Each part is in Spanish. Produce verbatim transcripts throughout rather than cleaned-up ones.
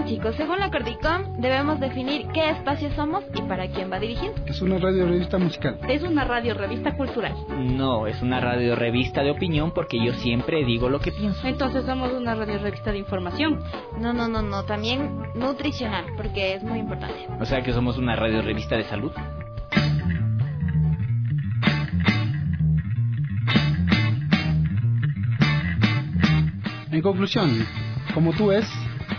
chicos, según la Cordicom debemos definir qué espacio somos y para quién va dirigido. Es una radio revista musical. Es una radio revista cultural. No, es una radio revista de opinión porque yo siempre digo lo que pienso. Entonces somos una radio revista de información. No, no, no, no, también nutricional, porque es muy importante. O sea que somos una radio revista de salud. En conclusión, como tú ves,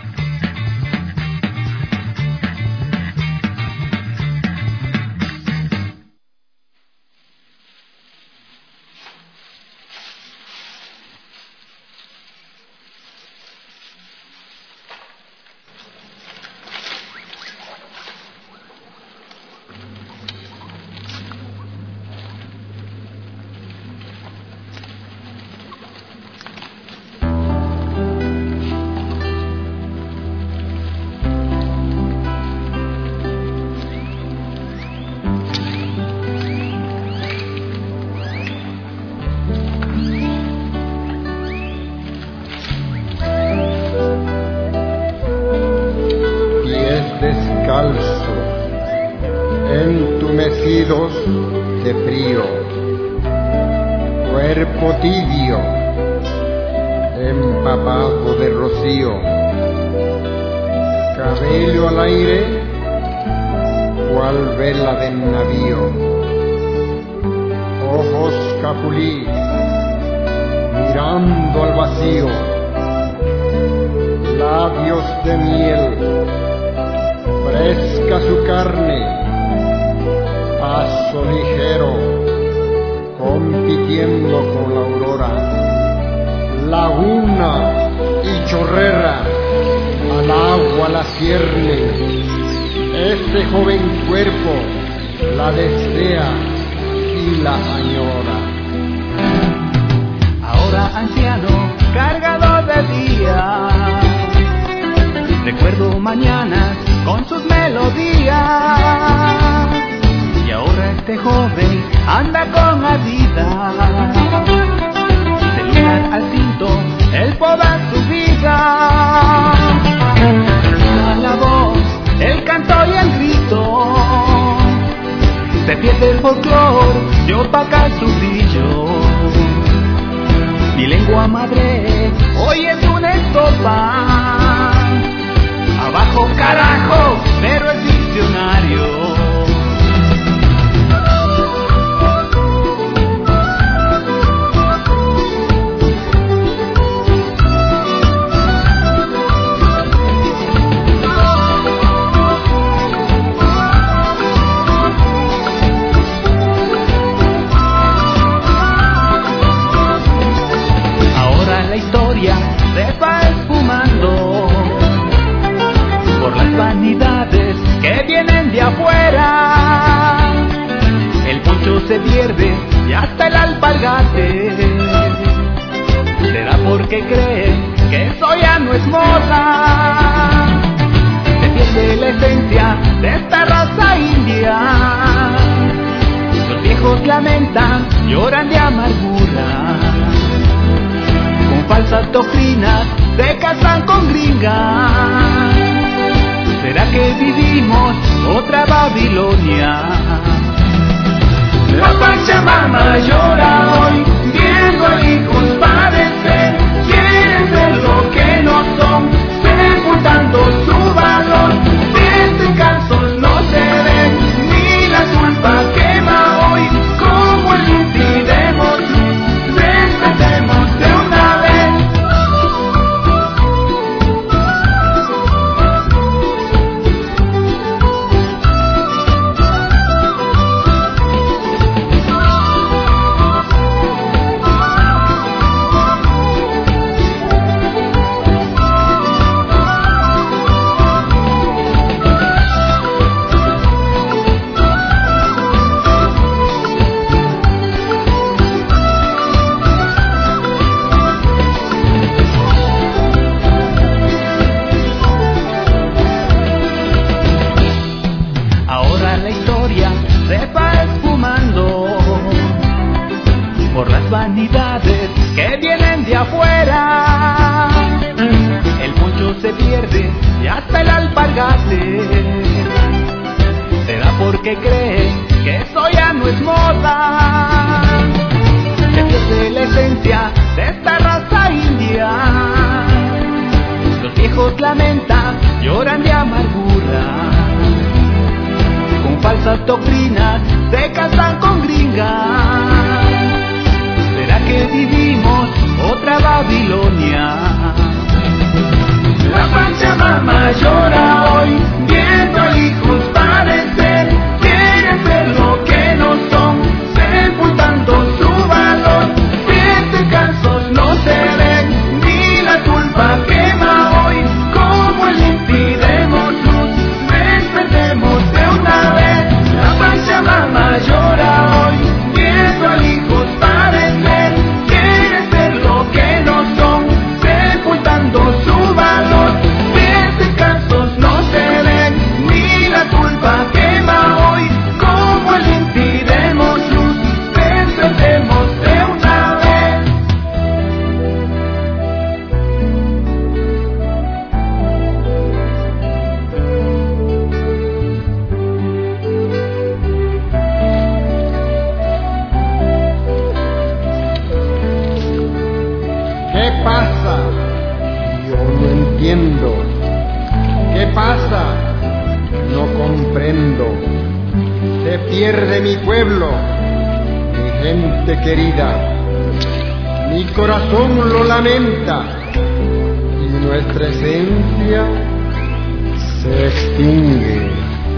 entumecidos de frío, cuerpo tibio, empapado de rocío, cabello al aire, cual vela de navío, ojos capulí, mirando al vacío, labios de miel, fresca su carne, paso ligero, compitiendo con la aurora, laguna y chorrera, al agua la cierne, este joven cuerpo la desea y la añora. Ahora anciano, cargado de día, recuerdo mañanas con sus melodías. Y ahora este joven anda con Adidas, de lunar al cinto, él poda su vida. La voz, el canto y el grito, se pierde el folclor, y opaca su brillo. Mi lengua madre hoy es una estopa, abajo carajo, pero el diccionario. Ahora la historia se va esfumando por las vanidades que vienen de afuera. El poncho se pierde y hasta el alpargate. Será porque creen que eso ya no es moda. Se pierde la esencia de esta raza india. Los viejos lamentan, lloran de amargura. Con falsas doctrinas se casan con gringas. ¿Será que vivimos otra Babilonia? La Pachamama llora hoy, viendo a hijos padecer. Quieren ser lo que no son, sepultando su valor. Sienten cansos no se ven, ni la culpa quema hoy. Como el Inti demos luz, respetemos de una vez. que cree que eso ya no es moda. Se pierde la esencia de esta raza india. Los viejos lamentan, lloran de amargura. Con falsas doctrinas se casan con gringas. ¿Será que vivimos otra Babilonia? La Pachamama llora hoy, viendo a hijos padecer. Quieren ser lo que no son, sepultando su valor. Siete cansos no se ven, ni la culpa quema hoy. Como el impidemos luz, respetemos de una vez. La Pachamama llora hoy, viendo a hijos padecer. Quieren ser lo que no son, sepultando su valor. Siete cansos no se ven, ni la culpa quema hoy. Como el impidemos luz, respetemos de una vez. ¿Qué pasa? Yo no entiendo. ¿Qué pasa? No comprendo. Se pierde mi pueblo, mi gente querida. Mi corazón lo lamenta y nuestra esencia se extingue.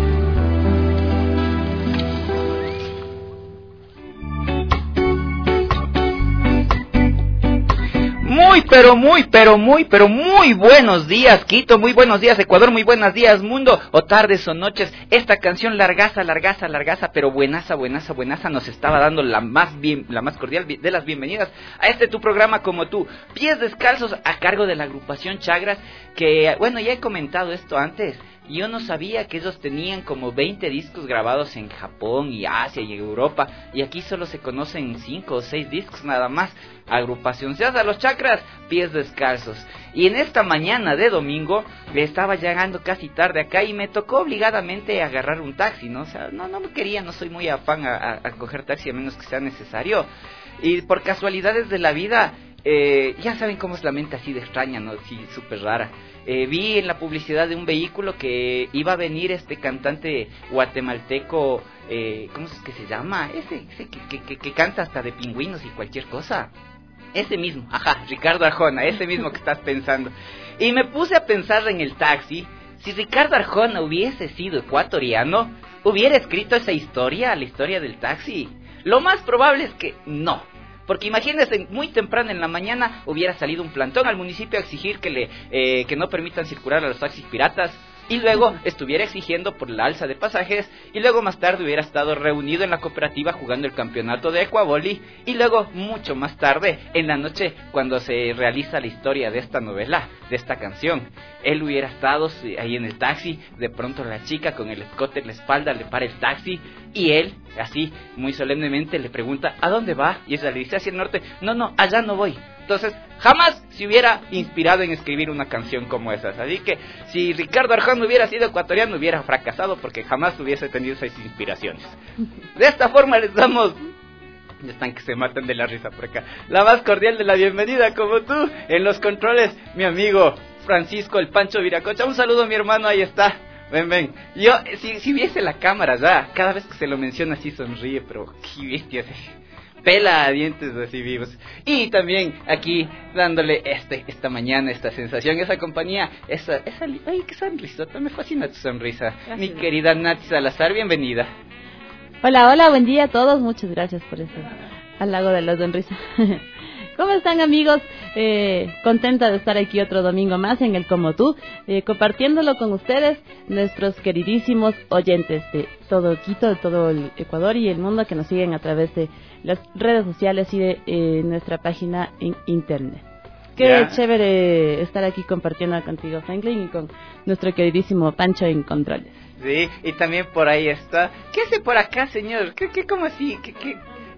Muy, pero muy, pero muy, pero muy buenos días, Quito, muy buenos días, Ecuador, muy buenos días, mundo, o tardes o noches. Esta canción largaza, largaza, largaza, pero buenaza, buenaza, buenaza, nos estaba dando la más bien, la más cordial de las bienvenidas a este tu programa Como Tú, Pies Descalzos, a cargo de la agrupación Chagras, que, bueno, ya he comentado esto antes. Yo no sabía que ellos tenían como veinte discos grabados en Japón y Asia y Europa, y aquí solo se conocen cinco o seis discos nada más. Agrupación se hace Los Chakras, Pies Descalzos. Y en esta mañana de domingo le estaba llegando casi tarde acá y me tocó obligadamente agarrar un taxi, ¿no? O sea, no, no me quería, no soy muy afán a, a, a coger taxi a menos que sea necesario. Y por casualidades de la vida, eh, ya saben cómo es la mente así de extraña, ¿no? Sí, súper rara. Eh, vi en la publicidad de un vehículo que iba a venir este cantante guatemalteco, eh, ¿cómo es que se llama? Ese, ese que, que, que, que canta hasta de pingüinos y cualquier cosa. Ese mismo, ajá, Ricardo Arjona, ese mismo que estás pensando. Y me puse a pensar en el taxi, si Ricardo Arjona hubiese sido ecuatoriano, ¿hubiera escrito esa historia, la historia del taxi? Lo más probable es que no. Porque imagínense, muy temprano en la mañana hubiera salido un plantón al municipio a exigir que le eh, que no permitan circular a los taxis piratas, y luego estuviera exigiendo por la alza de pasajes, y luego más tarde hubiera estado reunido en la cooperativa jugando el campeonato de Ecuavoli, y luego mucho más tarde, en la noche, cuando se realiza la historia de esta novela, de esta canción, él hubiera estado ahí en el taxi, de pronto la chica con el escote en la espalda le para el taxi, y él, así, muy solemnemente le pregunta, ¿a dónde va? Y ella le dice, hacia el norte, no, no, allá no voy. Entonces, jamás se hubiera inspirado en escribir una canción como esas. Así que, si Ricardo Arjona hubiera sido ecuatoriano, hubiera fracasado porque jamás hubiese tenido esas inspiraciones. De esta forma les damos... Ya están que se matan de la risa por acá. La más cordial de la bienvenida, como tú, en los controles, mi amigo Francisco el Pancho Viracocha. Un saludo, mi hermano, ahí está. Ven, ven. Yo, si, si viese la cámara ya, cada vez que se lo menciona así sonríe, pero qué bestia, pela a dientes así vivos. Y también aquí dándole este esta mañana esta sensación, esa compañía, esa esa ay, qué sonrisota, me fascina tu sonrisa. Gracias. Mi querida Nati Salazar, bienvenida. Hola, hola, buen día a todos, muchas gracias por ese halago de la sonrisa. ¿Cómo están, amigos? Eh, contenta de estar aquí otro domingo más en el Como Tú, eh, compartiéndolo con ustedes, nuestros queridísimos oyentes de todo Quito, de todo el Ecuador y el mundo que nos siguen a través de las redes sociales y de eh, nuestra página en internet. Qué yeah. chévere estar aquí compartiendo contigo, Franklin, y con nuestro queridísimo Pancho en controles. Sí, y también por ahí está. ¿Qué hace por acá, señor? ¿Qué, qué, cómo así? ¿Qué, qué?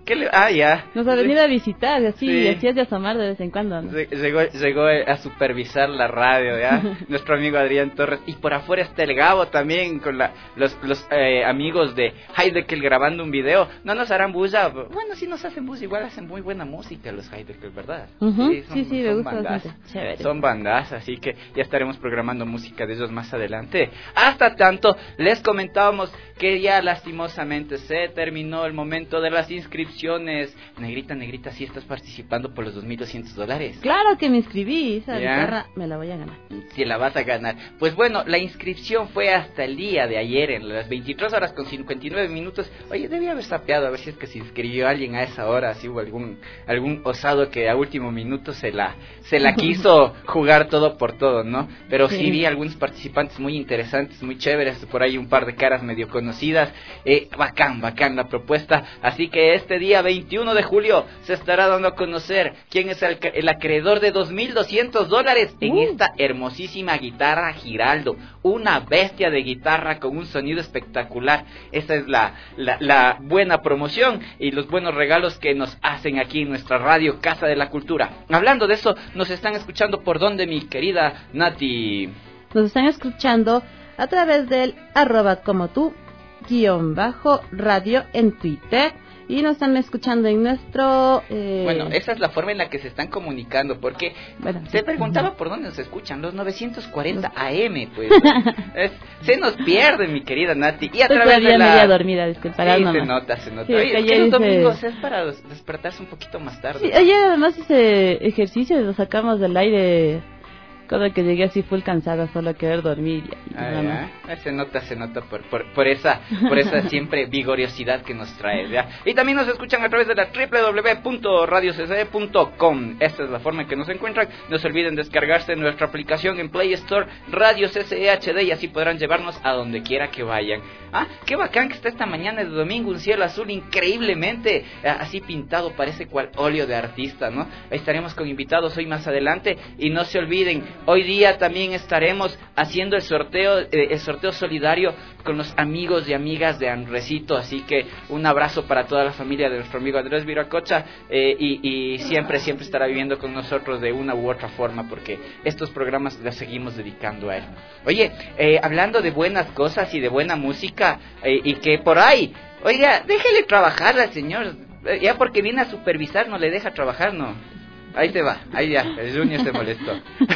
¿Qué le... Ah, ya. Nos ha venido a visitar, y así, Sí. y así es de asomar de vez en cuando, ¿no? Llegó, llegó a supervisar la radio, ¿ya? Nuestro amigo Adrián Torres. Y por afuera está el Gabo también, con la, los, los eh, amigos de Heidekel grabando un video. No nos harán bulla. Bueno, sí nos hacen bulla, igual hacen muy buena música los Heidekel, ¿verdad? Uh-huh. Sí, son, sí, sí, me son gusta bandas. bastante. Chévere. Son bandas, así que ya estaremos programando música de ellos más adelante. Hasta tanto, les comentábamos que ya lastimosamente se terminó el momento de las inscripciones. Negrita, negrita, sí estás participando por los dos mil doscientos dólares. Claro que me inscribí, esa ¿Ya? guitarra me la voy a ganar. Si la vas a ganar. Pues bueno, la inscripción fue hasta el día de ayer, en las veintitrés horas con cincuenta y nueve minutos. Oye, debía haber sapeado a ver si es que se inscribió alguien a esa hora, si hubo algún algún osado que a último minuto se la se la quiso jugar todo por todo, ¿no? Pero sí, Sí. vi algunos participantes muy interesantes, muy chéveres, por ahí un par de caras medio conocidas. Eh, bacán, bacán la propuesta. Así que este día veintiuno de julio se estará dando a conocer quién es el, el acreedor de dos mil doscientos dólares en Uh. esta hermosísima guitarra Giraldo. Una bestia de guitarra con un sonido espectacular. Esa es la, la, la buena promoción y los buenos regalos que nos hacen aquí en nuestra radio Casa de la Cultura. Hablando de eso, nos están escuchando por dónde, mi querida Nati. Nos están escuchando a través del arroba como tú, guión bajo radio en Twitter. Y nos están escuchando en nuestro... Eh... Bueno, esa es la forma en la que se están comunicando, porque Bueno, se sí. preguntaba por dónde nos escuchan, los novecientos cuarenta A M, pues. Es- se nos pierde, mi querida Nati. Y a Estoy través de todavía la... media dormida, disculparás, Sí, mamá. se nota, se nota. Sí, Oye, que es que ayer los hice- domingos es para des- despertarse un poquito más tarde. Sí, ayer además hice ejercicio y lo sacamos del aire. Cada que llegué así full cansada, solo a querer dormir. Y Ah, nada más. ya. Se nota, se nota por, por, por esa por esa siempre vigorosidad que nos trae, ¿ya? Y también nos escuchan a través de la doble u doble u doble u punto radio c c punto com. Esta es la forma en que nos encuentran. No se olviden descargarse nuestra aplicación en Play Store, Radio C C E H D, y así podrán llevarnos a donde quiera que vayan. Ah, qué bacán que está esta mañana de domingo, un cielo azul increíblemente eh, así pintado, parece cual óleo de artista, ¿no? Estaremos con invitados hoy más adelante, y no se olviden, hoy día también estaremos haciendo el sorteo, eh, el sorteo solidario con los amigos y amigas de Andresito, así que un abrazo para toda la familia de nuestro amigo Andrés Viracocha, eh, y, y siempre, siempre estará viviendo con nosotros de una u otra forma, porque estos programas los seguimos dedicando a él. Oye, eh, hablando de buenas cosas y de buena música, eh, y que por ahí, oiga, déjele trabajar al señor, eh, ya porque viene a supervisar no le deja trabajar, ¿no? Ahí te va, ahí ya, el Junior se molestó.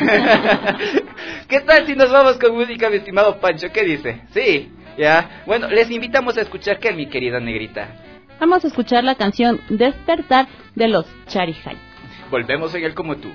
¿Qué tal si nos vamos con música, mi estimado Pancho? ¿Qué dice? Sí, ya. Bueno, les invitamos a escuchar, ¿qué, mi querida negrita? Vamos a escuchar la canción Despertar de los Charijay. Volvemos en el Como Tú.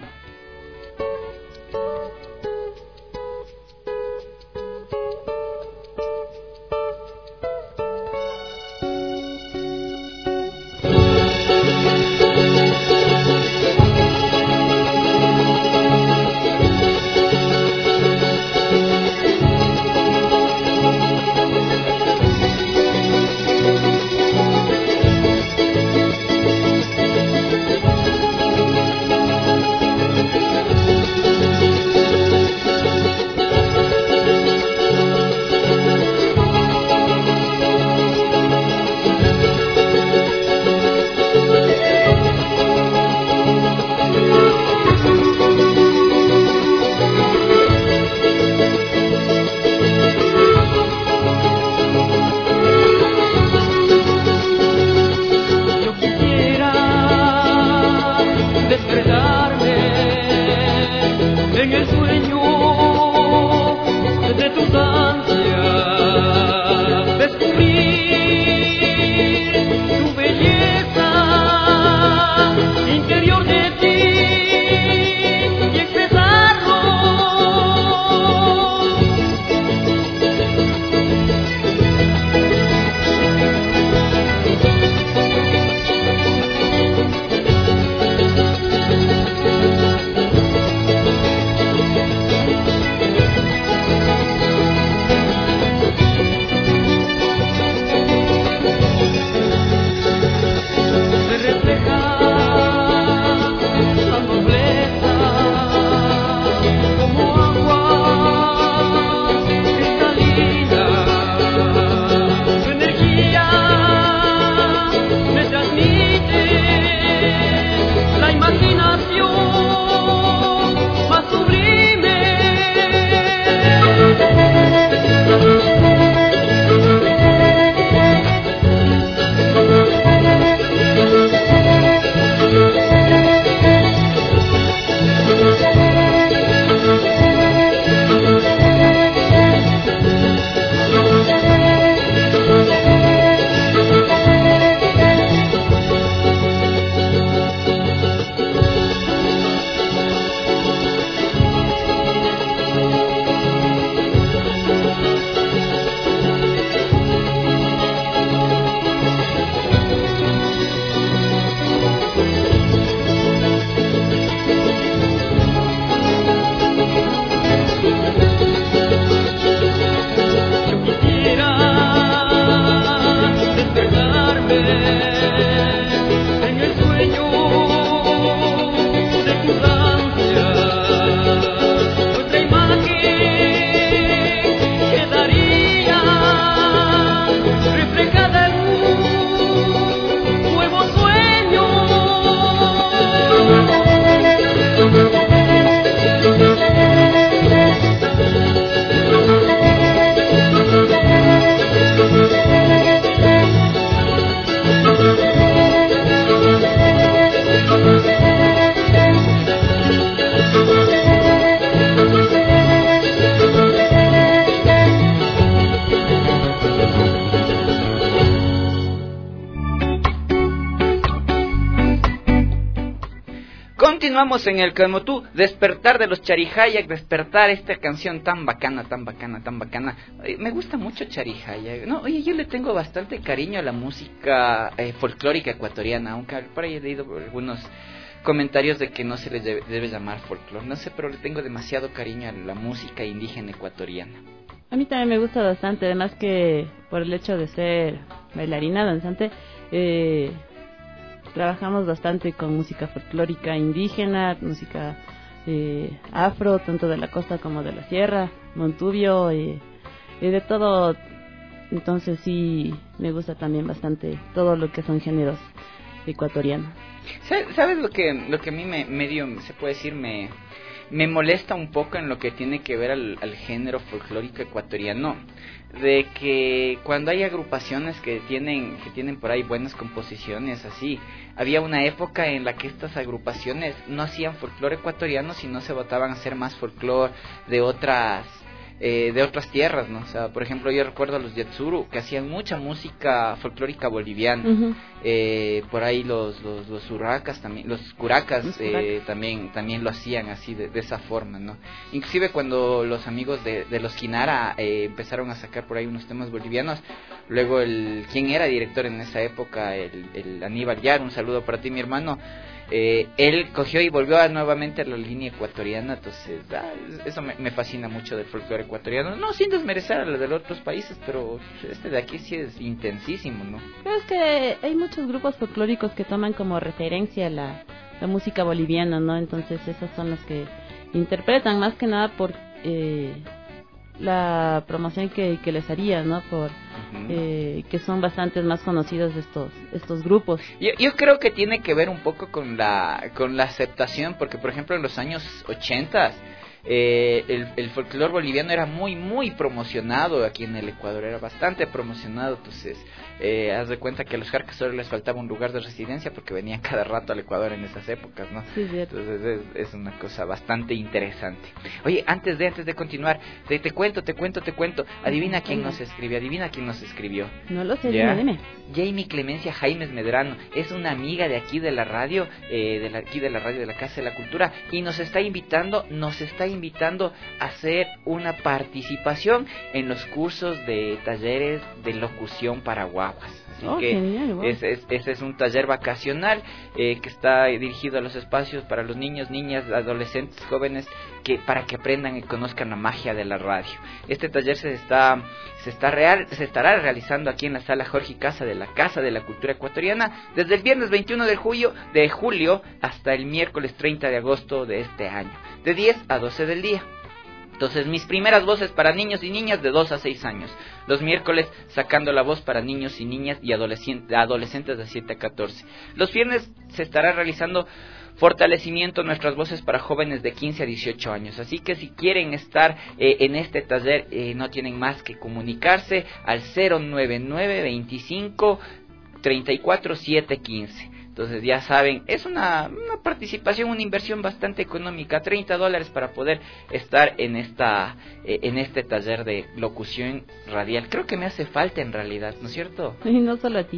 continuamos en el Como Tú, despertar de los Charihayak, despertar esta canción tan bacana, tan bacana, tan bacana. Oye, me gusta mucho Charihayak. No, oye, yo le tengo bastante cariño a la música eh, folclórica ecuatoriana, aunque por ahí he leído algunos comentarios de que no se les debe, debe llamar folclore. No sé, pero le tengo demasiado cariño a la música indígena ecuatoriana. A mí también me gusta bastante, además que por el hecho de ser bailarina, danzante, eh, trabajamos bastante con música folclórica indígena, música eh, afro, tanto de la costa como de la sierra, Montubio, eh, eh, de todo. Entonces sí, me gusta también bastante todo lo que son géneros ecuatorianos. ¿Sabes lo que lo que a mí me medio se puede decir me me molesta un poco en lo que tiene que ver al, al género folclórico ecuatoriano? De que cuando hay agrupaciones que tienen que tienen por ahí buenas composiciones así, había una época en la que estas agrupaciones no hacían folclore ecuatoriano, sino se botaban a hacer más folclore de otras Eh, de otras tierras, ¿no? O sea, por ejemplo, yo recuerdo a los Yatsuru, que hacían mucha música folclórica boliviana. Uh-huh. eh, por ahí los los, los urracas también, los curacas, los eh, también también lo hacían así, de, de esa forma, ¿no? Inclusive cuando los amigos de, de los Kinara eh, empezaron a sacar por ahí unos temas bolivianos, luego el quien era director en esa época, el, el Aníbal Yar, un saludo para ti, mi hermano. Eh, él cogió y volvió a, nuevamente a la línea ecuatoriana. Entonces ah, eso me, me fascina mucho del folclore ecuatoriano, no sin desmerecer a los de los otros países, pero este de aquí sí es intensísimo, ¿no? Pero es que hay muchos grupos folclóricos que toman como referencia la, la música boliviana, ¿no? Entonces esos son los que interpretan más que nada por eh, la promoción que, que les haría, ¿no? Por uh-huh. eh, que son bastantes más conocidos estos estos grupos. Yo, yo creo que tiene que ver un poco con la con la aceptación, porque por ejemplo en los años ochenta eh, el, el folclore boliviano era muy muy promocionado aquí en el Ecuador, era bastante promocionado. Entonces eh, haz de cuenta que a los jarcas solo les faltaba un lugar de residencia porque venían cada rato al Ecuador en esas épocas, ¿no? Sí, cierto. Entonces es, es una cosa bastante interesante. Oye, antes de antes de continuar, te, te cuento, te cuento, te cuento. Adivina quién nos escribió, adivina quién nos escribió. No lo sé, ¿Ya? dime, dime. Jamie Clemencia Jaimes Medrano es una amiga de aquí de la radio, eh, de la, aquí de la radio de la Casa de la Cultura, y nos está invitando, nos está invitando a hacer una participación en los cursos de talleres de locución para guaguas. Así oh, que genial, wow. ese, es, ese es un taller vacacional eh, que está dirigido a los espacios para los niños, niñas, adolescentes, jóvenes, que para que aprendan y conozcan la magia de la radio. Este taller se está se está real se estará realizando aquí en la sala Jorge Casa de la Casa de la Cultura Ecuatoriana desde el viernes veintiuno de julio de julio hasta el miércoles treinta de agosto de este año, de diez a doce del día. Entonces, mis primeras voces para niños y niñas de dos a seis años. Los miércoles, sacando la voz para niños y niñas y adolescentes, adolescentes de siete a catorce. Los viernes se estará realizando fortalecimiento de nuestras voces para jóvenes de quince a dieciocho años. Así que si quieren estar eh, en este taller, eh, no tienen más que comunicarse al cero nueve nueve veinticinco treinta y cuatro siete quince. Entonces ya saben, es una, una participación, una inversión bastante económica, treinta dólares para poder estar en esta eh, en este taller de locución radial. Creo que me hace falta en realidad, ¿no es cierto? Y no solo a ti.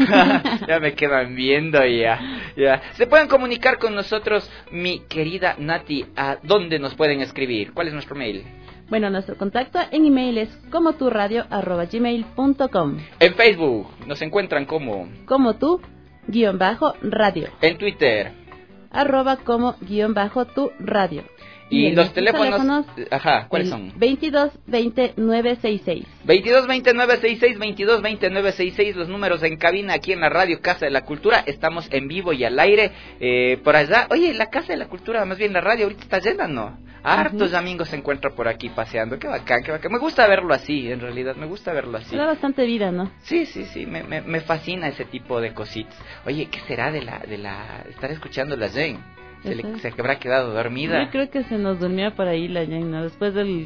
Ya me quedan viendo ya, ya. Se pueden comunicar con nosotros, mi querida Nati, ¿a dónde nos pueden escribir? ¿Cuál es nuestro mail? Bueno, nuestro contacto en email es como tu radio arroba gmail punto com. En Facebook nos encuentran como como tu guión bajo radio. En Twitter arroba como guión bajo tu radio. Y, y los teléfonos, teléfonos, ajá, ¿cuáles son? veintidós veinte nueve sesenta y seis. veintidós veinte nueve sesenta y seis, veintidós veinte nueve sesenta y seis, los números en cabina aquí en la radio Casa de la Cultura. Estamos en vivo y al aire eh, por allá. Oye, la Casa de la Cultura, más bien la radio, ahorita está llena, ¿no? Hartos uh-huh. amigos se encuentran por aquí paseando. Qué bacán, qué bacán. Me gusta verlo así, en realidad, me gusta verlo así. Da bastante vida, ¿no? Sí, sí, sí, me, me, me fascina ese tipo de cositas. Oye, ¿qué será de la, de la, estar escuchando la Jane? ¿Se, le, ¿Se habrá quedado dormida? Yo creo que se nos durmió por ahí la Jane, ¿no? Después del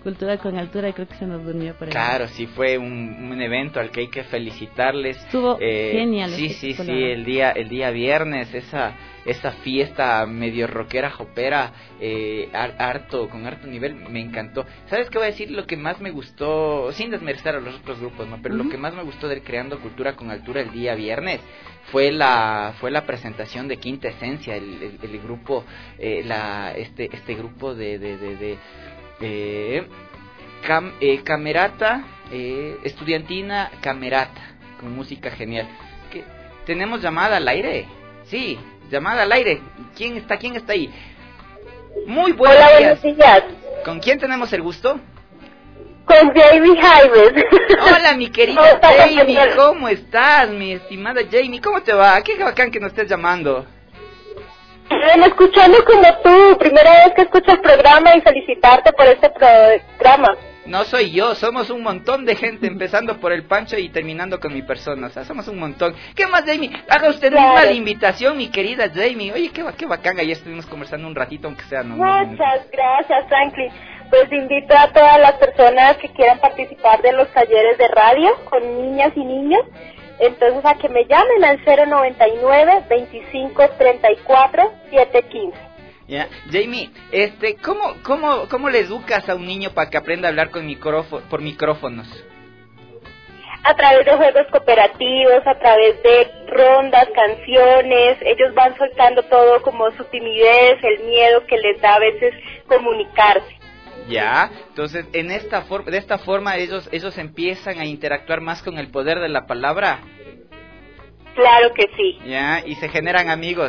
Cultura con Altura, y creo que se nos durmió por ahí. Claro, sí, fue un, un evento al que hay que felicitarles. Estuvo eh, genial. Sí, este sí, sí, programa. el día, el día viernes, esa, esa fiesta medio rockera, jopera, eh, har- harto, con harto nivel, me encantó. ¿Sabes qué voy a decir? Lo que más me gustó, sin desmerecer a los otros grupos, ¿no? Pero Uh-huh. lo que más me gustó del Creando Cultura con Altura el día viernes fue la fue la presentación de Quinta Esencia, el, el, el grupo, eh, la este este grupo de de de, de eh, cam, eh, camerata eh, estudiantina camerata con música genial. ¿Qué? ¿Tenemos llamada al aire? Sí, llamada al aire. ¿Quién está? ¿Quién está ahí? Muy buenos Hola, días. buenos días. ¿Con quién tenemos el gusto? Con Jamie Jaimes. Hola, mi querida ¿Cómo estás, Jamie, Daniel? ¿cómo estás, mi estimada Jamie? ¿Cómo te va? Qué bacán que nos estés llamando. Bien, escuchando como tú, primera vez que escucho el programa y felicitarte por este programa. No soy yo, somos un montón de gente, empezando por el Pancho y terminando con mi persona, o sea, somos un montón. ¿Qué más, Jamie? Haga usted Claro. misma la invitación, mi querida Jamie. Oye, qué, ba- qué bacán, ayer estuvimos conversando un ratito, aunque sea, no, no, no. Muchas gracias, Franklin. Pues invito a todas las personas que quieran participar de los talleres de radio con niñas y niños. Entonces, a que me llamen al cero noventa y nueve, veinticinco, treinta y cuatro, setecientos quince. Ya, Jamie, este, ¿cómo, cómo, cómo le educas a un niño para que aprenda a hablar con micrófo- por micrófonos? A través de juegos cooperativos, a través de rondas, canciones, ellos van soltando todo como su timidez, el miedo que les da a veces comunicarse. Ya, entonces en esta forma, de esta forma ellos, ellos empiezan a interactuar más con el poder de la palabra. Claro que sí. Ya, y se generan amigos.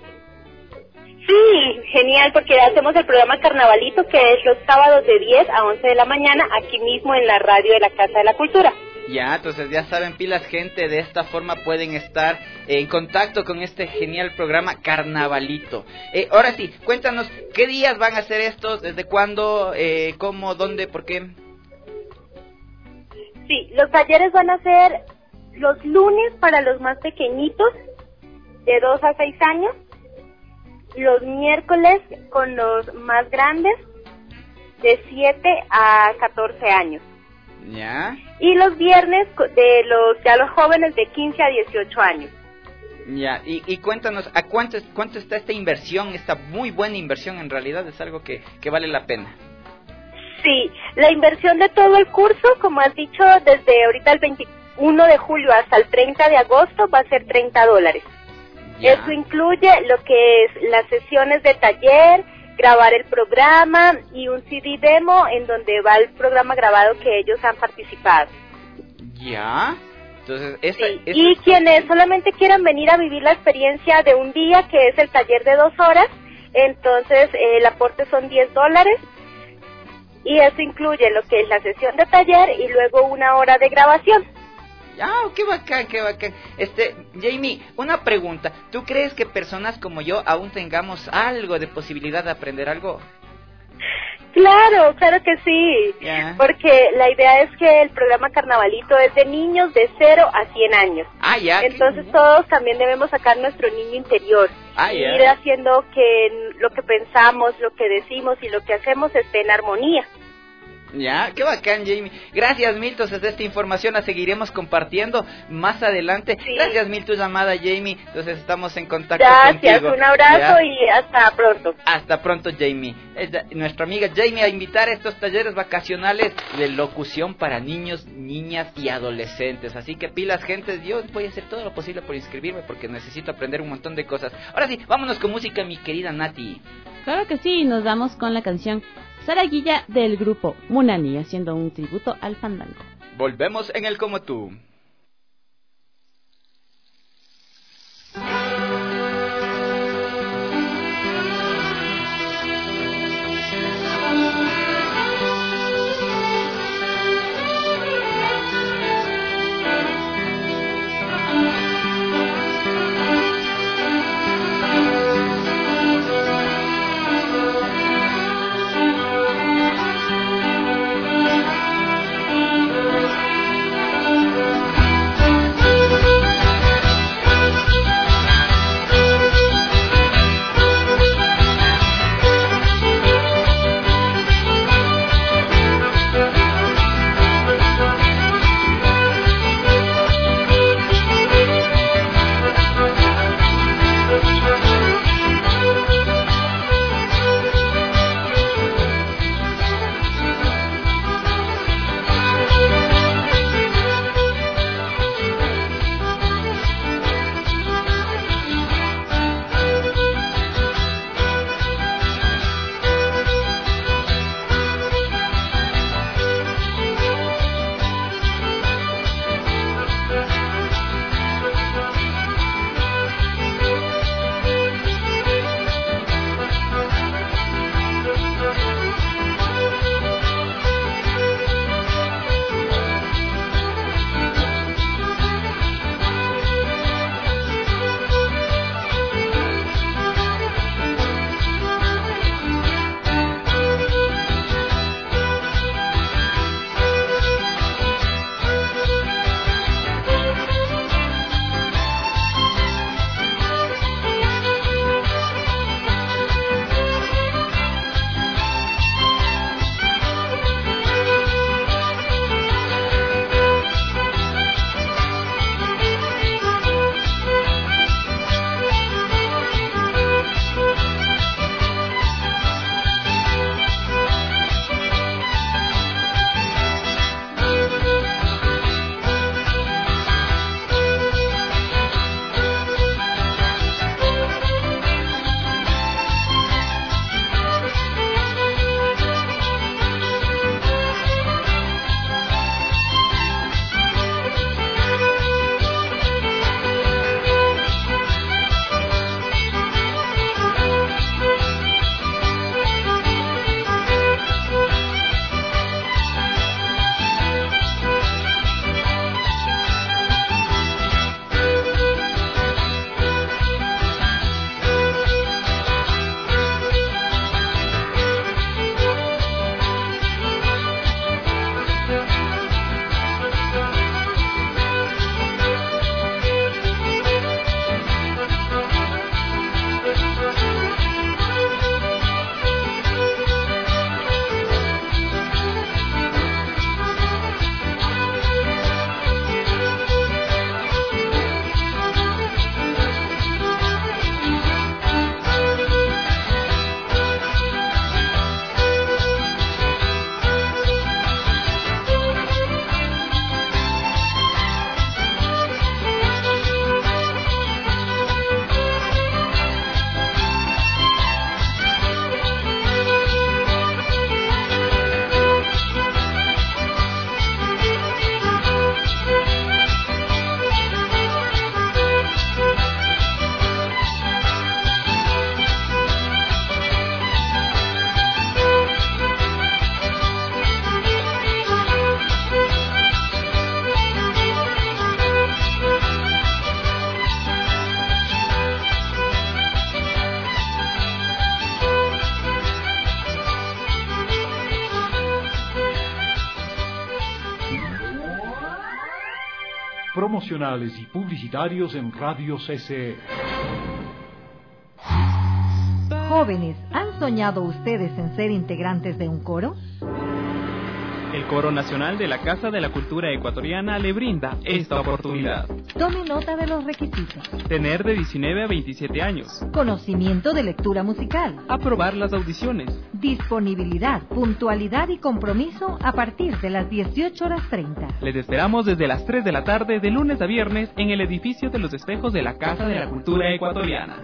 Sí, genial, porque hacemos el programa Carnavalito, que es los sábados de diez a once de la mañana, aquí mismo en la radio de la Casa de la Cultura. Ya, entonces ya saben, pilas gente, de esta forma pueden estar en contacto con este genial programa Carnavalito. Eh, ahora sí, cuéntanos, ¿qué días van a hacer estos? ¿Desde cuándo? Eh, ¿Cómo? ¿Dónde? ¿Por qué? Sí, los talleres van a ser los lunes para los más pequeñitos, de dos a seis años, los miércoles con los más grandes, de siete a catorce años. Ya, Y los viernes co- de los ya los jóvenes de quince a dieciocho años. ya, y, y cuéntanos, ¿a cuánto, es- cuánto está esta inversión? Esta muy buena inversión, en realidad es algo que, que vale la pena. Sí, la inversión de todo el curso, como has dicho, desde ahorita el veintiuno de julio hasta el treinta de agosto va a ser treinta dólares. Ya. Eso incluye lo que es las sesiones de taller, grabar el programa y un C D demo en donde va el programa grabado que ellos han participado. Ya, entonces esta, Sí. esta- Y quienes solamente quieran venir a vivir la experiencia de un día, que es el taller de dos horas, entonces eh, el aporte son diez dólares. Y eso incluye lo que es la sesión de taller y luego una hora de grabación. Ah, qué bacán, qué bacán. Este, Jamie, una pregunta. ¿Tú crees que personas como yo aún tengamos algo de posibilidad de aprender algo? Claro, claro que sí. Ya. Porque la idea es que el programa Carnavalito es de niños de cero a cien años. Ah, ya. qué Entonces genial. todos también debemos sacar nuestro niño interior. Ah, y ya. ir haciendo que lo que pensamos, lo que decimos y lo que hacemos esté en armonía. Ya, qué bacán, Jamie. Gracias, mil, entonces esta información la seguiremos compartiendo más adelante. Sí. Gracias, mil, tu llamada, Jamie. Entonces estamos en contacto Gracias, contigo. un abrazo ¿Ya? y hasta pronto. Hasta pronto, Jamie. Es la- nuestra amiga Jamie a invitar a estos talleres vacacionales de locución para niños, niñas y adolescentes. Así que pilas, gente, yo voy a hacer todo lo posible por inscribirme porque necesito aprender un montón de cosas. Ahora sí, vámonos con música, mi querida Nati. Claro que sí, nos vamos con la canción Zaraguilla del grupo Munani, haciendo un tributo al fandango. Volvemos en el Como Tú. promocionales y publicitarios en Radio C C E. Jóvenes, ¿han soñado ustedes en ser integrantes de un coro? El Coro Nacional de la Casa de la Cultura Ecuatoriana le brinda esta oportunidad. Tome nota de los requisitos. Tener de diecinueve a veintisiete años. Conocimiento de lectura musical. Aprobar las audiciones. Disponibilidad, puntualidad y compromiso a partir de las dieciocho horas treinta. Les esperamos desde las tres de la tarde de lunes a viernes en el edificio de los espejos de la Casa de la Cultura Ecuatoriana.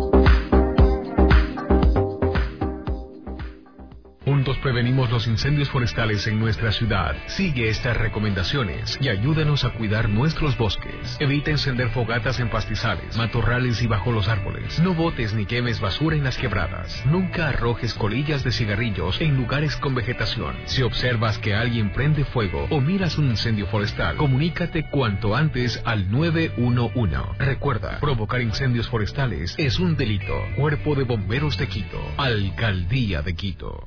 Juntos prevenimos los incendios forestales en nuestra ciudad. Sigue estas recomendaciones y ayúdanos a cuidar nuestros bosques. Evita encender fogatas en pastizales, matorrales y bajo los árboles. No botes ni quemes basura en las quebradas. Nunca arrojes colillas de cigarrillos en lugares con vegetación. Si observas que alguien prende fuego o miras un incendio forestal, comunícate cuanto antes al nueve uno uno. Recuerda, provocar incendios forestales es un delito. Cuerpo de Bomberos de Quito. Alcaldía de Quito.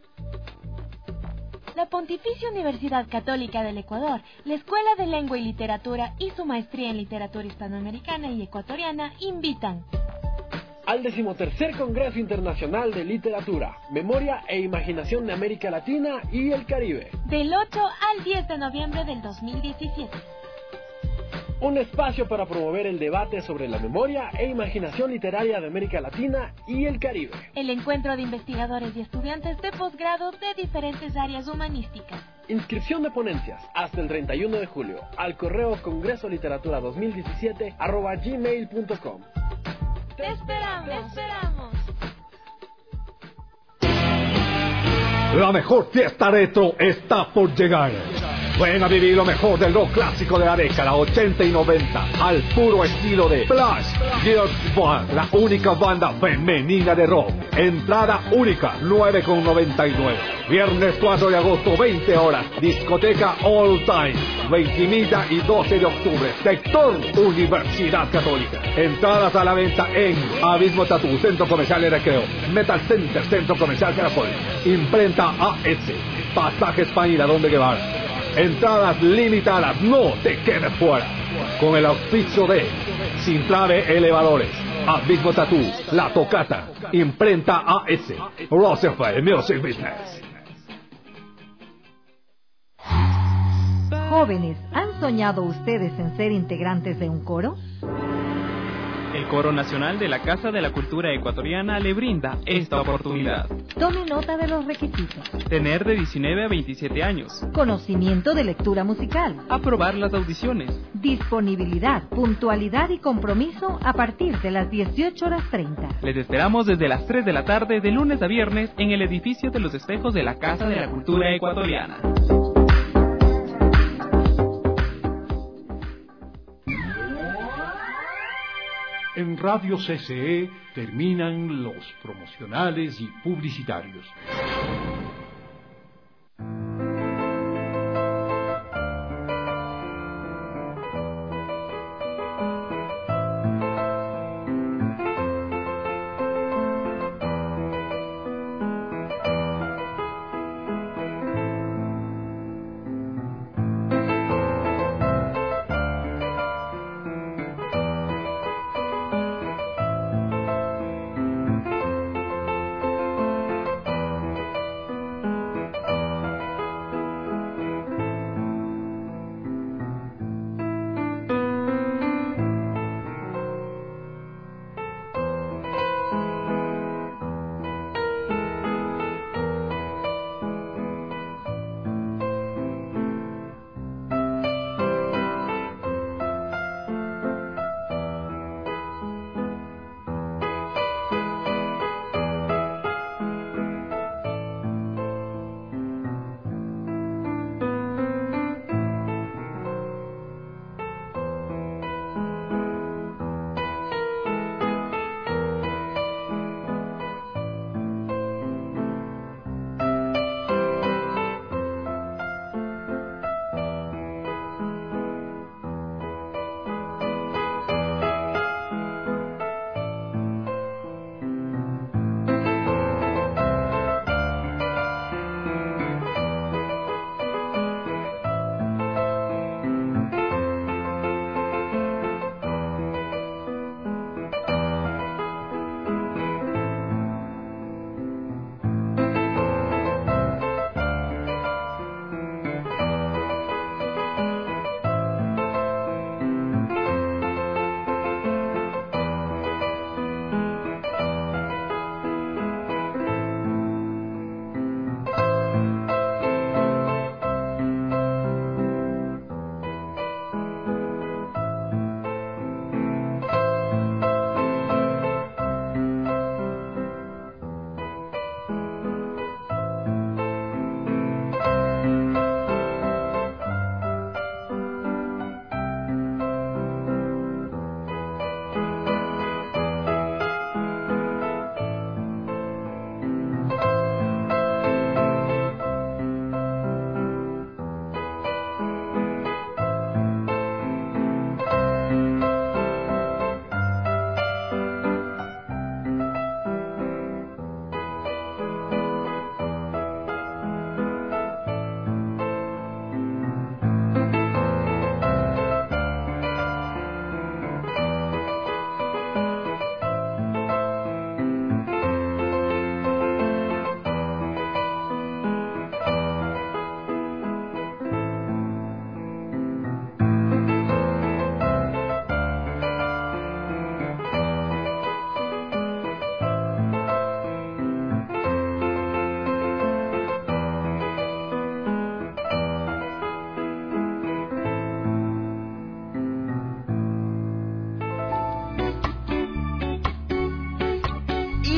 La Pontificia Universidad Católica del Ecuador, la Escuela de Lengua y Literatura y su maestría en literatura hispanoamericana y ecuatoriana invitan al decimotercer Congreso Internacional de Literatura, Memoria e Imaginación de América Latina y el Caribe, del ocho al diez de noviembre del dos mil diecisiete. Un espacio para promover el debate sobre la memoria e imaginación literaria de América Latina y el Caribe. El encuentro de investigadores y estudiantes de posgrado de diferentes áreas humanísticas. Inscripción de ponencias hasta el treinta y uno de julio al correo congreso literatura dos mil diecisiete arroba gmail punto com. ¡Te esperamos! ¡Te esperamos! La mejor fiesta retro está por llegar. Ven a vivir lo mejor del rock clásico de la década ochenta y noventa al puro estilo de Flash Girls Band, la única banda femenina de rock. Entrada única, nueve con noventa y nueve. Viernes cuatro de agosto, veinte horas, discoteca All Time, Ventimilla y doce de octubre, sector Universidad Católica. Entradas a la venta en Abismo Tatú, Centro Comercial y Recreo, Metal Center, Centro Comercial Caracol, Imprenta A S, Pasaje España, donde Guevara. Entradas limitadas, no te quedes fuera. Con el auspicio de Sintrave Elevadores, Abismo Tatú, La Tocata, Imprenta A S, Roosevelt Music Business. Jóvenes, ¿han soñado ustedes en ser integrantes de un coro? El Coro Nacional de la Casa de la Cultura Ecuatoriana le brinda esta oportunidad. Tome nota de los requisitos. Tener de diecinueve a veintisiete años. Conocimiento de lectura musical. Aprobar las audiciones. Disponibilidad, puntualidad y compromiso a partir de las dieciocho horas treinta. Les esperamos desde las tres de la tarde de lunes a viernes en el edificio de los espejos de la Casa de la Cultura Ecuatoriana. En Radio C C E terminan los promocionales y publicitarios.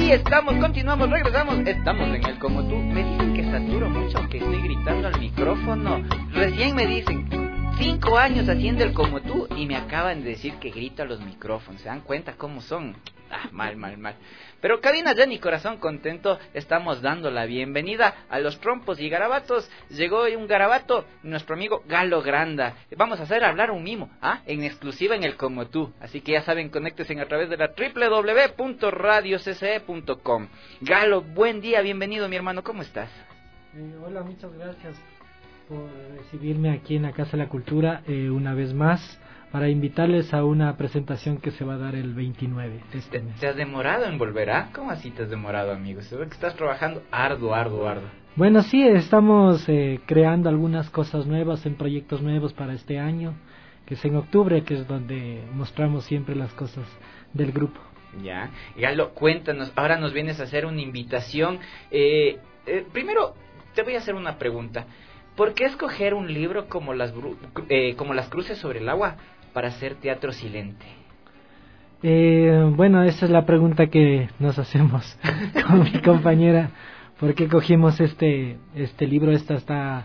aquí estamos, continuamos, regresamos. Estamos en el Como Tú. Me dicen que saturo mucho, que estoy gritando al micrófono. Recién me dicen, cinco años haciendo el Como Tú y me acaban de decir que grito a los micrófonos. ¿Se dan cuenta cómo son? Ah, mal, mal, mal. Pero cabina de mi corazón contento, estamos dando la bienvenida a los trompos y garabatos. Llegó un garabato, nuestro amigo Galo Granda. Vamos a hacer hablar un mimo, ¿ah? En exclusiva en el Como Tú. Así que ya saben, conéctense a través de la doble u doble u doble u punto radio c c e punto com. Galo, buen día, bienvenido mi hermano, ¿cómo estás? Eh, hola, muchas gracias por recibirme aquí en la Casa de la Cultura eh, una vez más, para invitarles a una presentación que se va a dar el veintinueve de este mes. ¿Te has demorado en volver, ah? ¿Cómo así te has demorado, amigo? Se ve que estás trabajando arduo, arduo, arduo. Bueno, sí, estamos eh, creando algunas cosas nuevas, en proyectos nuevos para este año, que es en octubre, que es donde mostramos siempre las cosas del grupo. Ya, Galo, cuéntanos, ahora nos vienes a hacer una invitación. Eh, eh, primero, te voy a hacer una pregunta. ¿Por qué escoger un libro como las, eh, como las Cruces sobre el Agua para hacer teatro silente? Eh, bueno, esa es la pregunta que nos hacemos con mi compañera. ¿Por qué cogimos este este libro, esta, esta,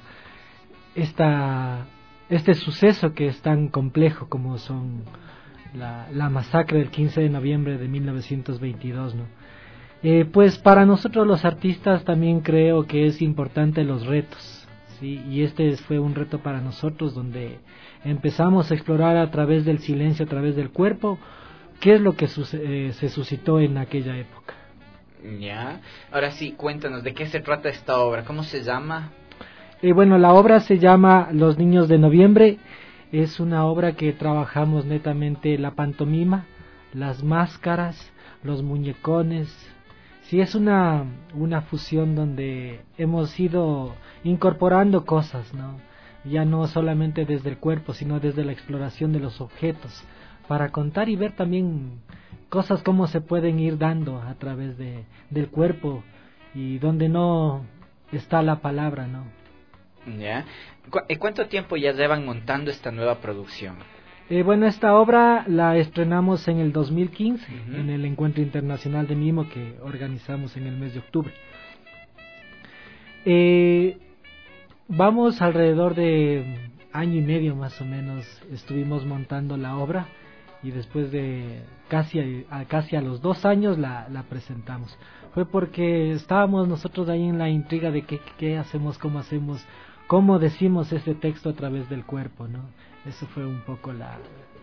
esta, este suceso que es tan complejo como son la, la masacre del quince de noviembre de mil novecientos veintidós, ¿no? Eh, pues para nosotros los artistas también creo que es importante los retos, ¿sí? Y este fue un reto para nosotros, donde empezamos a explorar a través del silencio, a través del cuerpo, qué es lo que eh, se suscitó en aquella época. Ya, ahora sí, cuéntanos, ¿de qué se trata esta obra? ¿Cómo se llama? Eh, bueno, la obra se llama Los Niños de Noviembre. Es una obra que trabajamos netamente la pantomima, las máscaras, los muñecones. Sí, es una, una fusión donde hemos ido incorporando cosas, ¿no? Ya no solamente desde el cuerpo, sino desde la exploración de los objetos, para contar y ver también cosas como se pueden ir dando a través de del cuerpo y donde no está la palabra, ¿no? Ya. ¿Cu- ¿Cuánto tiempo ya llevan montando esta nueva producción? Eh, bueno, esta obra la estrenamos en el dos mil quince, Uh-huh. en el Encuentro Internacional de Mimo que organizamos en el mes de octubre. Eh, vamos alrededor de año y medio más o menos, estuvimos montando la obra, y después de casi a, casi a los dos años la, la presentamos. Fue porque estábamos nosotros ahí en la intriga de qué, qué hacemos, cómo hacemos, cómo decimos ese texto a través del cuerpo, ¿no? Eso fue un poco la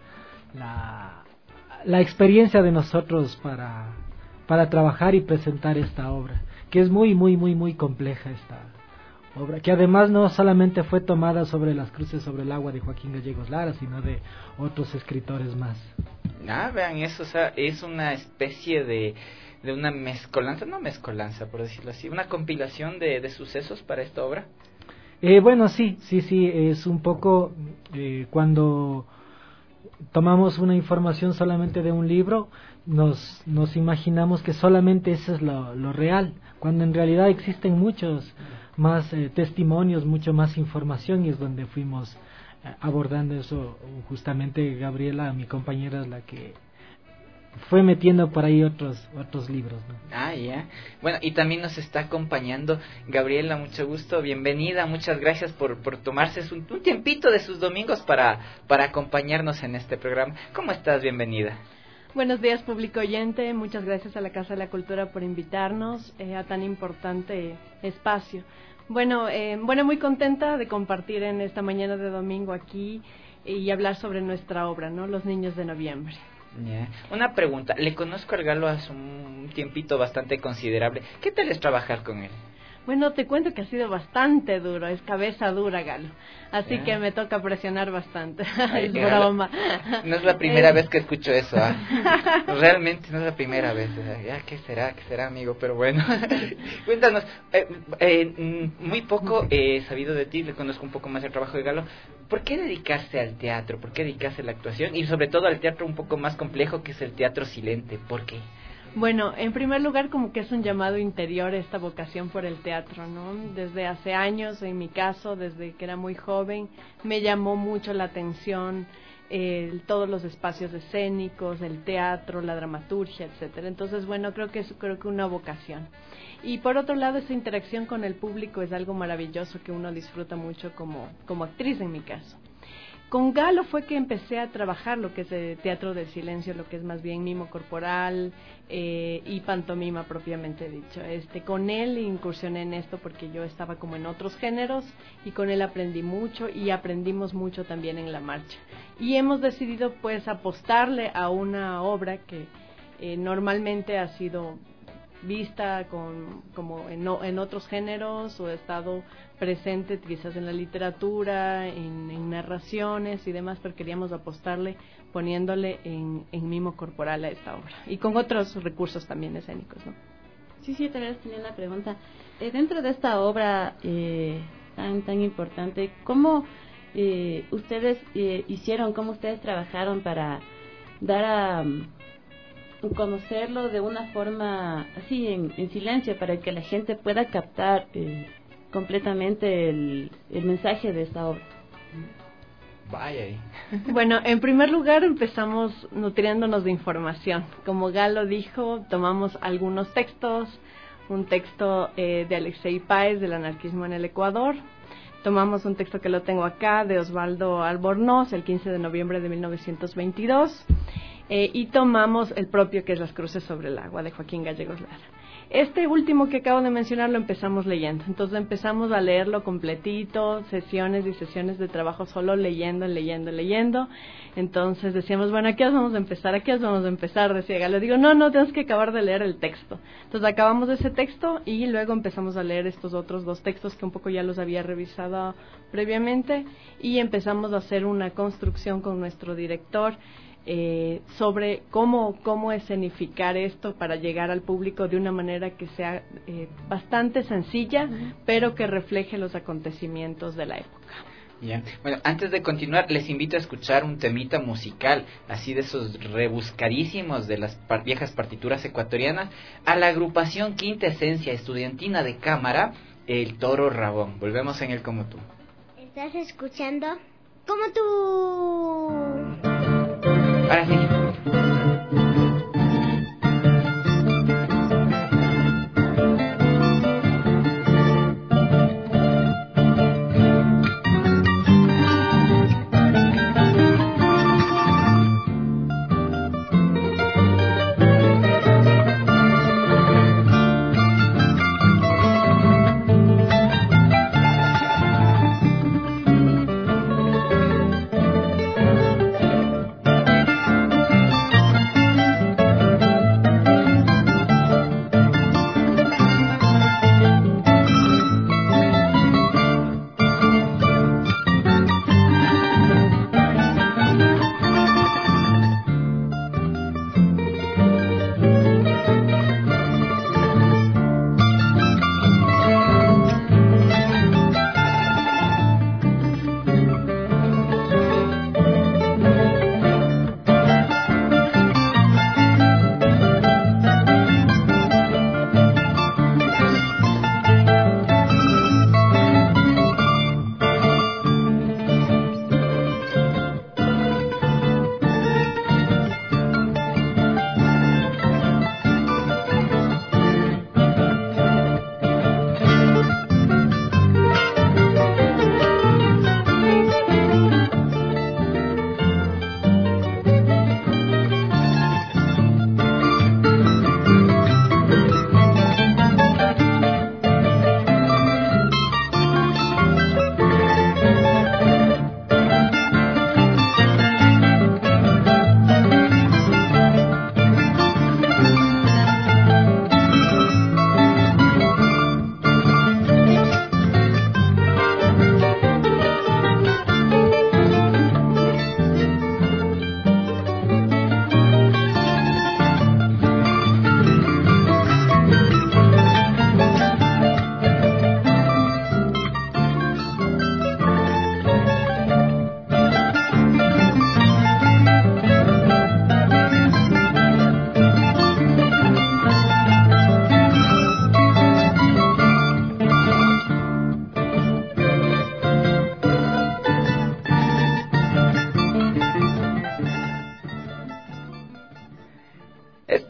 la, la experiencia de nosotros para, para trabajar y presentar esta obra, que es muy, muy, muy, muy compleja esta obra, que además no solamente fue tomada sobre las Cruces sobre el Agua de Joaquín Gallegos Lara, sino de otros escritores más. Ah, vean, eso, o sea, es una especie de, de una mezcolanza, no mezcolanza, por decirlo así, una compilación de, de sucesos para esta obra. Eh, bueno, sí, sí, sí, es un poco eh, cuando tomamos una información solamente de un libro, nos, nos imaginamos que solamente eso es lo, lo real, cuando en realidad existen muchos más eh, testimonios, mucho más información, y es donde fuimos eh, abordando eso. Justamente Gabriela, mi compañera, es la que fue metiendo por ahí otros otros libros, ¿no? Ah, ya. Bueno, y también nos está acompañando Gabriela, mucho gusto, bienvenida, muchas gracias por, por tomarse un, un tiempito de sus domingos para, para acompañarnos en este programa. ¿Cómo estás? Bienvenida. Buenos días, público oyente. Muchas gracias a la Casa de la Cultura por invitarnos eh, a tan importante espacio. Bueno, eh, bueno, muy contenta de compartir en esta mañana de domingo aquí y hablar sobre nuestra obra, ¿no? Los Niños de Noviembre. Yeah. Una pregunta, le conozco al Galo hace un tiempito bastante considerable. ¿Qué tal es trabajar con él? Bueno, te cuento que ha sido bastante duro, es cabeza dura, Galo. Así Yeah. que me toca presionar bastante. Ay, Es Galo, broma. No es la primera Eh. vez que escucho eso, ¿ah? Realmente no es la primera vez. Ya, ¿qué será? ¿Qué será, amigo? Pero bueno, cuéntanos. Eh, eh, muy poco he sabido de ti, le conozco un poco más el trabajo de Galo. ¿Por qué dedicarse al teatro? ¿Por qué dedicarse a la actuación? Y sobre todo al teatro un poco más complejo, que es el teatro silente. ¿Por qué? Bueno, en primer lugar, como que es un llamado interior esta vocación por el teatro, ¿no? Desde hace años, en mi caso, desde que era muy joven, me llamó mucho la atención eh, todos los espacios escénicos, el teatro, la dramaturgia, etcétera. Entonces, bueno, creo que es creo que una vocación. Y por otro lado, esa interacción con el público es algo maravilloso que uno disfruta mucho como, como actriz en mi caso. Con Galo fue que empecé a trabajar lo que es el teatro del silencio, lo que es más bien mimo corporal eh, y pantomima propiamente dicho. Este, con él incursioné en esto porque yo estaba como en otros géneros y con él aprendí mucho y aprendimos mucho también en la marcha. Y hemos decidido pues apostarle a una obra que eh, normalmente ha sido vista con, como en, en otros géneros o ha estado presente quizás en la literatura, en, en narraciones y demás, pero queríamos apostarle poniéndole en, en mimo corporal a esta obra y con otros recursos también escénicos, ¿no? Sí, sí, también tenía una pregunta. Eh, dentro de esta obra eh, tan tan importante, ¿cómo eh, ustedes eh, hicieron, cómo ustedes trabajaron para dar a conocerlo de una forma así en, en silencio para que la gente pueda captar eh, completamente el, el mensaje de esta obra? Vaya. Bueno, en primer lugar empezamos nutriéndonos de información. Como Galo dijo, tomamos algunos textos, un texto eh, de Alexei Páez del anarquismo en el Ecuador. Tomamos un texto que lo tengo acá de Osvaldo Albornoz, el quince de noviembre de mil novecientos veintidós. Eh, y tomamos el propio que es Las Cruces sobre el Agua de Joaquín Gallegos Lara. Este último que acabo de mencionar lo empezamos leyendo, entonces empezamos a leerlo completito, sesiones y sesiones de trabajo solo leyendo, leyendo, leyendo. Entonces decíamos, bueno, ¿a qué os vamos a empezar? ¿A qué os vamos a empezar? Decía Galo, digo, no, no, tenemos que acabar de leer el texto. Entonces acabamos ese texto y luego empezamos a leer estos otros dos textos que un poco ya los había revisado previamente y empezamos a hacer una construcción con nuestro director Eh, sobre cómo cómo escenificar esto para llegar al público de una manera que sea eh, bastante sencilla, uh-huh. pero que refleje los acontecimientos de la época. Yeah. Bueno, antes de continuar, les invito a escuchar un temita musical, así de esos rebuscadísimos de las par- viejas partituras ecuatorianas, a la agrupación Quinta Esencia Estudiantina de Cámara, El Toro Rabón. Volvemos en el Como Tú. ¿Estás escuchando? Como Tú. Ahora sí.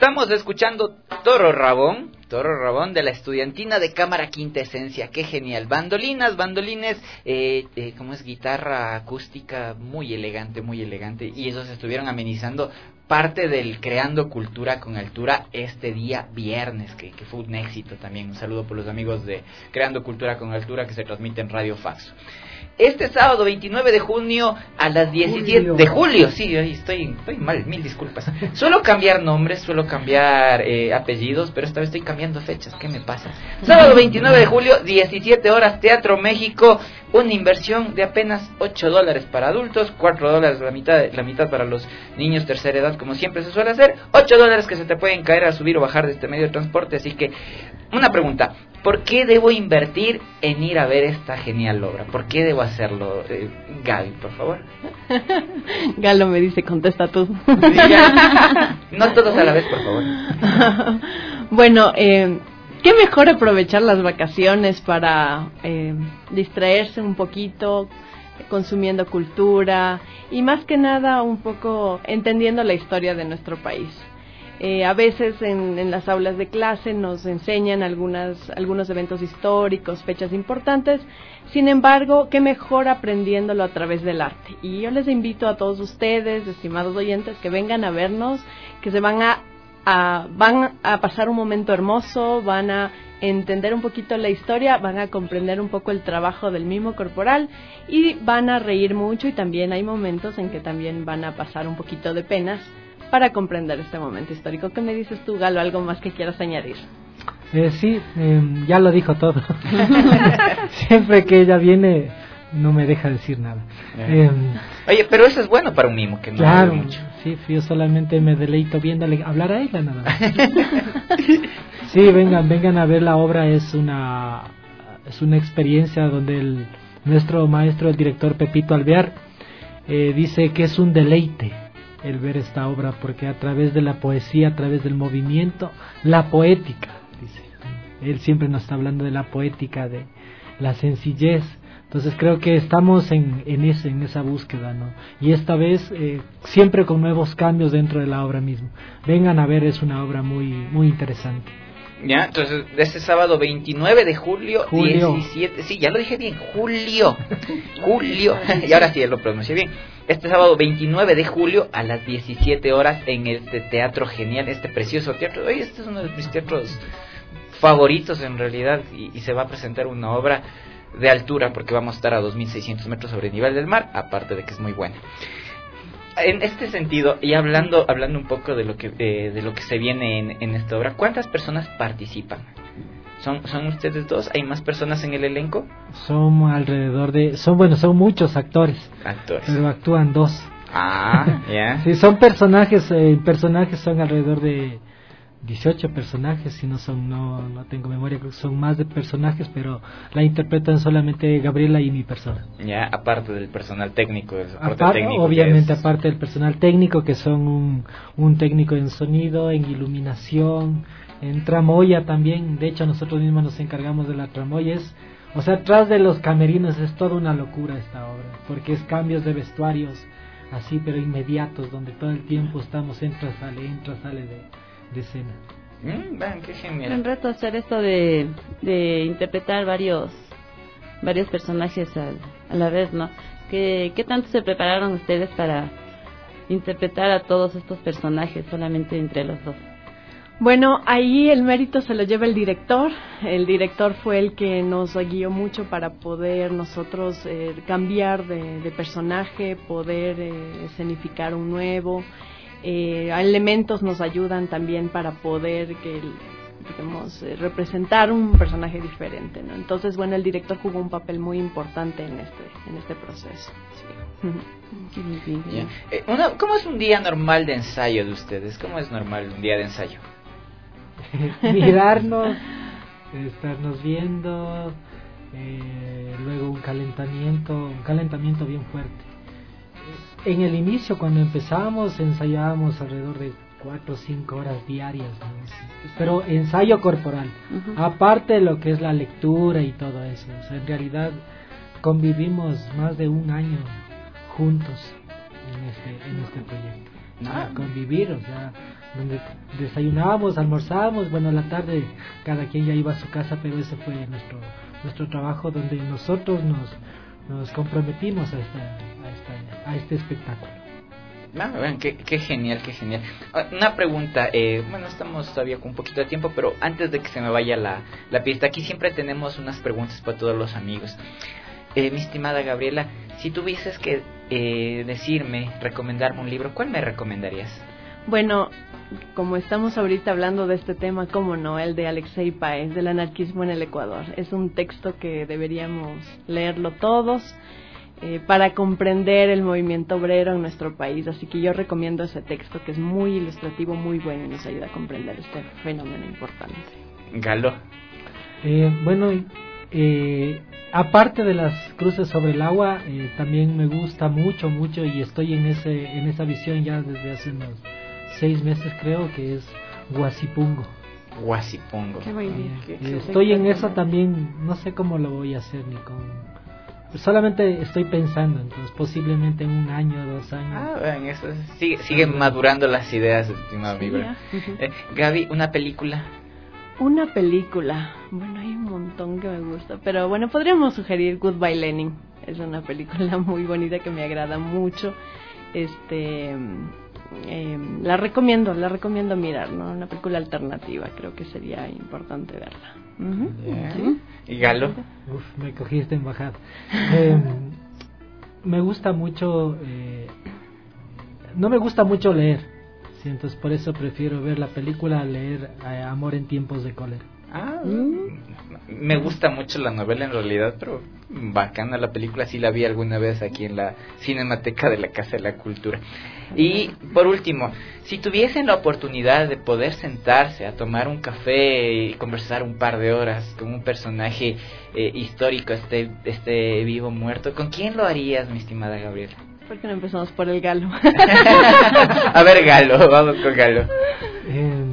Estamos escuchando Toro Rabón, Toro Rabón de la Estudiantina de Cámara Quinta Esencia. Qué genial. Bandolinas, bandolines, eh, eh, ¿cómo es? Guitarra acústica muy elegante, muy elegante. Y esos estuvieron amenizando parte del Creando Cultura con Altura este día viernes, que, que fue un éxito también. Un saludo por los amigos de Creando Cultura con Altura que se transmite en Radio Faxo. Este sábado veintinueve de junio a las diecisiete julio. de julio, sí, estoy, estoy mal, mil disculpas. Suelo cambiar nombres, suelo cambiar eh, apellidos, pero esta vez estoy cambiando fechas. ¿Qué me pasa? Sábado veintinueve de julio, diecisiete horas, Teatro México. Una inversión de apenas ocho dólares para adultos, cuatro dólares la mitad, la mitad para los niños tercera edad, como siempre se suele hacer, ocho dólares que se te pueden caer a subir o bajar de este medio de transporte. Así que, una pregunta, ¿por qué debo invertir en ir a ver esta genial obra? ¿Por qué debo hacerlo? Eh, Gaby, por favor. Galo me dice, contesta tú. No todos a la vez, por favor. Bueno, eh... qué mejor aprovechar las vacaciones para eh, distraerse un poquito, consumiendo cultura y más que nada un poco entendiendo la historia de nuestro país. Eh, a veces en, en las aulas de clase nos enseñan algunas, algunos eventos históricos, fechas importantes, sin embargo, qué mejor aprendiéndolo a través del arte. Y yo les invito a todos ustedes, estimados oyentes, que vengan a vernos, que se van a A, van a pasar un momento hermoso, van a entender un poquito la historia, van a comprender un poco el trabajo del mimo corporal y van a reír mucho, y también hay momentos en que también van a pasar un poquito de penas para comprender este momento histórico. ¿Qué me dices tú, Galo? ¿Algo más que quieras añadir? Eh, sí, eh, ya lo dijo todo. Siempre que ella viene no me deja decir nada. Eh. Eh, Oye, pero eso es bueno para un mimo, que no claro, mucho. Sí, yo solamente me deleito viéndole hablar a ella nada más. Sí, vengan, vengan a ver la obra. Es una es una experiencia donde el nuestro maestro, el director Pepito Alvear, eh, dice que es un deleite el ver esta obra, porque a través de la poesía, a través del movimiento, la poética, dice. Él siempre nos está hablando de la poética, de la sencillez. Entonces creo que estamos en, en, ese, en esa búsqueda, ¿no? Y esta vez eh, siempre con nuevos cambios dentro de la obra misma. Vengan a ver, es una obra muy muy interesante. Ya, entonces este sábado veintinueve de julio, julio. diecisiete, sí, ya lo dije bien, julio, julio, y ahora sí ya lo pronuncié bien. Este sábado veintinueve de julio a las diecisiete horas en este teatro genial, este precioso teatro. Oye, este es uno de mis teatros favoritos en realidad, y, y se va a presentar una obra de altura, porque vamos a estar a dos mil seiscientos metros sobre el nivel del mar, aparte de que es muy buena. En este sentido, y hablando hablando un poco de lo que eh, de lo que se viene en, en esta obra, ¿cuántas personas participan? ¿Son son ustedes dos? ¿Hay más personas en el elenco? Son alrededor de... son bueno, son muchos actores. Actores. Pero actúan dos. Ah, ya. Yeah. Sí, son personajes, eh, personajes son alrededor de dieciocho personajes, si no son, no no tengo memoria, creo que son más de personajes, pero la interpretan solamente Gabriela y mi persona. Ya, aparte del personal técnico, del soporte Apar- técnico. obviamente es... aparte del personal técnico, que son un, un técnico en sonido, en iluminación, en tramoya también. De hecho nosotros mismos nos encargamos de la tramoya. Es, o sea, atrás de los camerinos es toda una locura esta obra, porque es cambios de vestuarios así, pero inmediatos, donde todo el tiempo estamos entra, sale, entra, sale de de escena. Mm, vean, qué genial. Un reto hacer esto de, de interpretar varios varios personajes a, a la vez, ¿no? ¿Qué, ¿Qué tanto se prepararon ustedes para interpretar a todos estos personajes solamente entre los dos? Bueno, ahí el mérito se lo lleva el director. El director fue el que nos guió mucho para poder nosotros eh, cambiar de, de personaje, poder eh, escenificar un nuevo. Eh, elementos nos ayudan también para poder que digamos eh, representar un personaje diferente, ¿no? Entonces, bueno, el director jugó un papel muy importante en este en este proceso. Sí. Yeah. Eh, una, ¿Cómo es un día normal de ensayo de ustedes? ¿Cómo es normal un día de ensayo? Mirarnos, estarnos viendo, eh, luego un calentamiento, un calentamiento bien fuerte. En el inicio, cuando empezamos, ensayábamos alrededor de cuatro o cinco horas diarias, ¿no? Pero ensayo corporal, uh-huh. Aparte de lo que es la lectura y todo eso. O sea, en realidad convivimos más de un año juntos en este, en este proyecto. a convivir, o sea, donde desayunábamos, almorzábamos, bueno, a la tarde cada quien ya iba a su casa, pero ese fue nuestro nuestro trabajo donde nosotros nos nos comprometimos a esta, a esta, a este espectáculo. Ah, bueno, qué, qué genial, qué genial. Una pregunta, eh, bueno, estamos todavía con un poquito de tiempo, pero antes de que se me vaya la, la pista, aquí siempre tenemos unas preguntas para todos los amigos. Eh, mi estimada Gabriela, si tuvieses que eh, decirme, recomendarme un libro, ¿cuál me recomendarías? Bueno, como estamos ahorita hablando de este tema, cómo no, el de Alexei Páez, del anarquismo en el Ecuador. Es un texto que deberíamos leerlo todos eh, para comprender el movimiento obrero en nuestro país. Así que yo recomiendo ese texto, que es muy ilustrativo, muy bueno y nos ayuda a comprender este fenómeno importante. Galo. Eh, bueno, eh, aparte de las cruces sobre el agua, eh, también me gusta mucho, mucho y estoy en ese en esa visión ya desde hace unos seis meses creo, que es Huasipungo. Huasipungo. Qué buen día. Eh, estoy en eso también, no sé cómo lo voy a hacer ni con... Solamente estoy pensando, entonces posiblemente en un año, dos años. Ah, bueno, eso sigue, siguen madurando las ideas, estimado amigo. Sí, eh, Gaby, ¿una película? Una película, bueno, hay un montón que me gusta, pero bueno, podríamos sugerir Goodbye Lenin. Es una película muy bonita que me agrada mucho. Este... Eh, la recomiendo, la recomiendo mirar, ¿no? Una película alternativa, creo que sería importante verla. Uh-huh. Yeah. ¿Sí? ¿Y Galo? Uf, me cogiste en bajada. Eh, me gusta mucho, eh, no me gusta mucho leer, ¿sí? Entonces por eso prefiero ver la película a leer eh, Amor en tiempos de cólera. Ah, mm. Me gusta mucho la novela en realidad, pero bacana la película, sí la vi alguna vez aquí en la Cinemateca de la Casa de la Cultura. Y por último, si tuviesen la oportunidad de poder sentarse a tomar un café y conversar un par de horas con un personaje eh, histórico, este, este vivo muerto, ¿con quién lo harías, mi estimada Gabriela? ¿Por qué no empezamos por el Galo? A ver, Galo, vamos con Galo. Eh,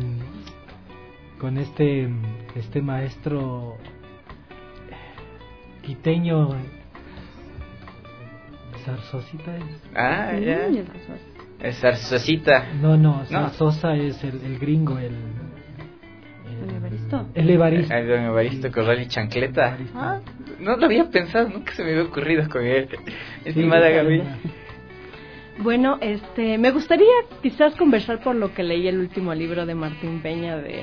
con este este maestro quiteño, Zarzosita es. Ah, ya. Es Zarzosita. No, no, Zarzosa no. Es el, el gringo, el. ¿El Evaristo? El Evaristo. El don Evaristo Corral y Chancleta. Ah, no lo había pensado, nunca se me había ocurrido con él. Estimada sí, Gaby. Bueno, este, me gustaría quizás conversar por lo que leí el último libro de Martín Peña de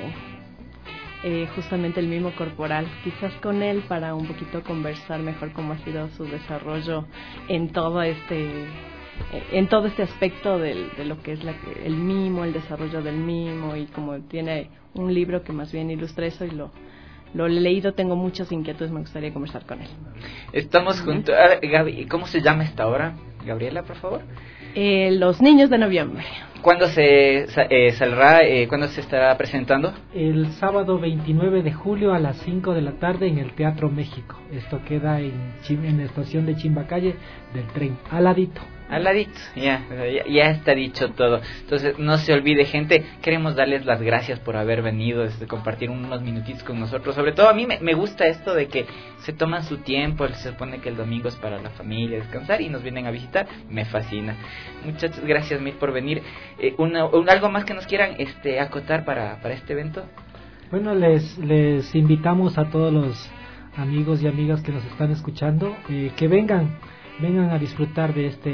eh, justamente el mimo corporal, quizás con él para un poquito conversar mejor cómo ha sido su desarrollo en todo este en todo este aspecto del, de lo que es la, el mimo, el desarrollo del mimo, y como tiene un libro que más bien ilustra eso y lo lo he leído, tengo muchas inquietudes, me gustaría conversar con él. Estamos juntos. A ver, Gaby, ¿cómo se llama esta obra? Gabriela, por favor. Eh, Los niños de noviembre. ¿Cuándo se eh, saldrá? Eh, ¿Cuándo se estará presentando? El sábado veintinueve de julio a las cinco de la tarde en el Teatro México. Esto queda en, Chim- en la estación de Chimbacalle del tren, al ladito. Al ladito, ya, ya, ya está dicho todo. Entonces, no se olvide, gente, queremos darles las gracias por haber venido, este, compartir unos minutitos con nosotros. Sobre todo a mí me, me gusta esto de que se toman su tiempo, se supone que el domingo es para la familia, descansar, y nos vienen a visitar, me fascina. Muchas gracias mil por venir. Eh, una, un, ¿Algo más que nos quieran este, acotar para, para este evento? Bueno, les, les invitamos a todos los amigos y amigas que nos están escuchando, eh, que vengan. Vengan a disfrutar de este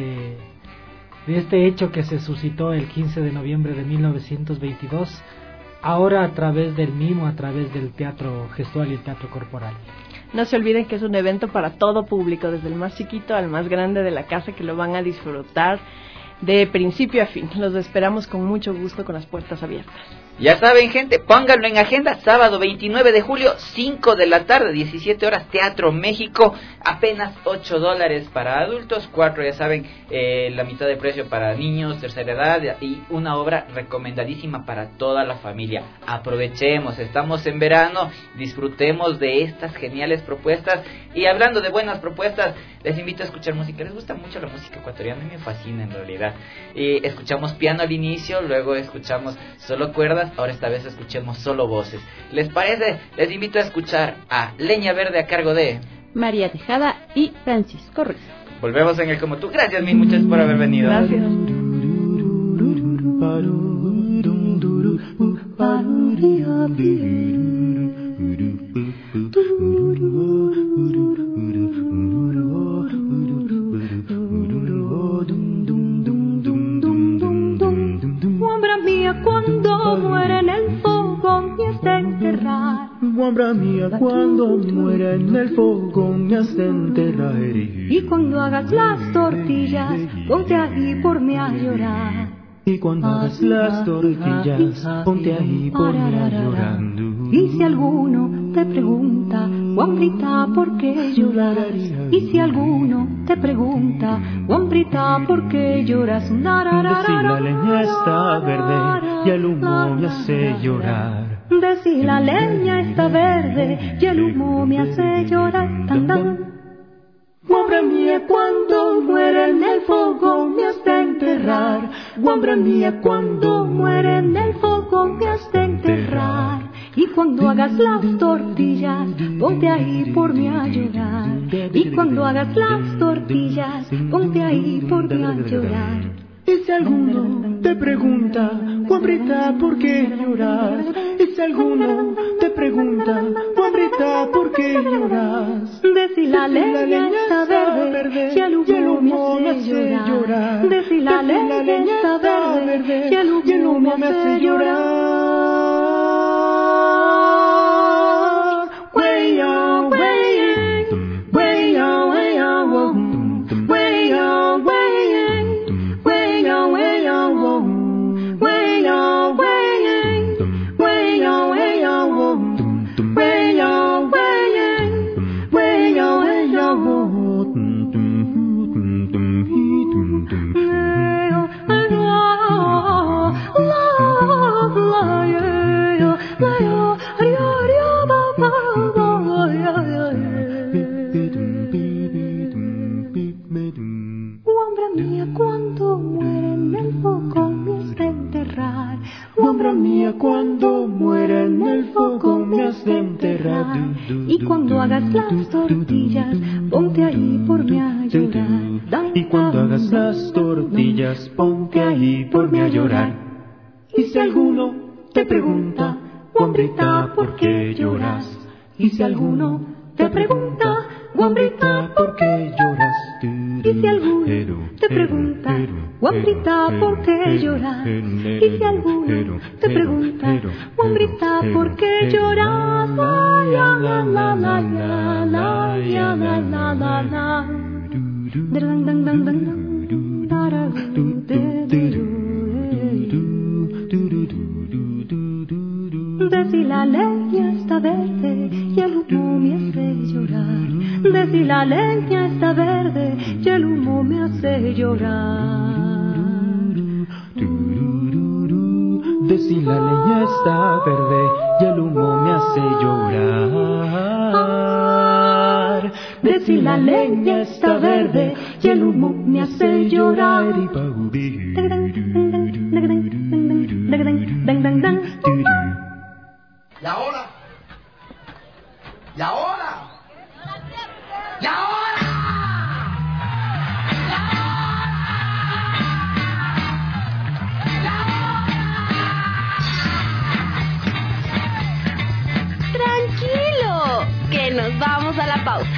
de este hecho que se suscitó el quince de noviembre de mil novecientos veintidós, ahora a través del mimo, a través del teatro gestual y el teatro corporal. No se olviden que es un evento para todo público, desde el más chiquito al más grande de la casa, que lo van a disfrutar de principio a fin. Los esperamos con mucho gusto, con las puertas abiertas. Ya saben, gente, pónganlo en agenda, sábado veintinueve de julio, cinco de la tarde, diecisiete horas, Teatro México, apenas ocho dólares para adultos, cuatro, ya saben, eh, la mitad de precio para niños, tercera edad, y una obra recomendadísima para toda la familia. Aprovechemos, estamos en verano, disfrutemos de estas geniales propuestas, y hablando de buenas propuestas, les invito a escuchar música. Les gusta mucho la música ecuatoriana, a mí me fascina en realidad. Y escuchamos piano al inicio, luego escuchamos solo cuerdas, ahora esta vez escuchemos solo voces. ¿Les parece? Les invito a escuchar a Leña Verde a cargo de María Tejada y Francisco Ruiz. Volvemos en el Como Tú. Gracias mil muchachos por haber venido. Gracias. Guambra mía, cuando muera en el fogón me has de enterrar. Guambra mía, cuando muera en el fogón me has de enterrar. Y cuando hagas las tortillas, ponte ahí por mí a llorar. Y cuando hagas las tortillas, ponte ahí por mí a llorar. Y si alguno te pregunta, Guambrita, ¿por qué lloras? Y si alguno te pregunta, Guambrita, ¿por qué lloras? De si la leña está verde y el humo me hace llorar. De si la leña está verde y el humo me hace llorar. Tan, tan. Guambra mía, cuando muera en el fogón me has de enterrar. Guambra mía, cuando muera en el fogón me has de enterrar. Y cuando hagas las tortillas, ponte ahí por mí a llorar. Y cuando hagas las tortillas, ponte ahí por mí a llorar. Y si alguno te pregunta, Guambrita, ¿por qué lloras? Y si alguno te pregunta, Guambrita, ¿por qué lloras? De si la leña está verde y el humo me hace llorar. De si la leña está verde y el humo me hace llorar. Way on, way in, way on, way on, way on, way in, way on, way on, way on, way in, way on, way on, way on, way in, way on, way Guambra mía, cuando muera en el fogón me has de enterrar. Guambra mía, cuando muera en el fogón me has de enterrar. Y cuando hagas las tortillas, ponte ahí por mí a llorar. Y cuando hagas las tortillas, ponte ahí por mí a llorar. Y si alguno te pregunta, Guambrita, ¿por qué lloras? Y si alguno te pregunta, Guambrita, ¿por qué lloras? Y si alguno te pregunta, Guambrita, ¿por qué lloras? Y si alguno te pregunta, Guambrita, ¿por qué lloras? La la la la la la la la la la la. Dang dang dang dang. De si la leña está verde y el humo me hace llorar. De si la leña está verde y el humo me hace llorar. De si la leña está verde y el humo me hace llorar. De si la leña está verde y el humo me hace llorar. Y ahora, y ahora, y ahora, Tranquilo, que nos vamos a la pausa.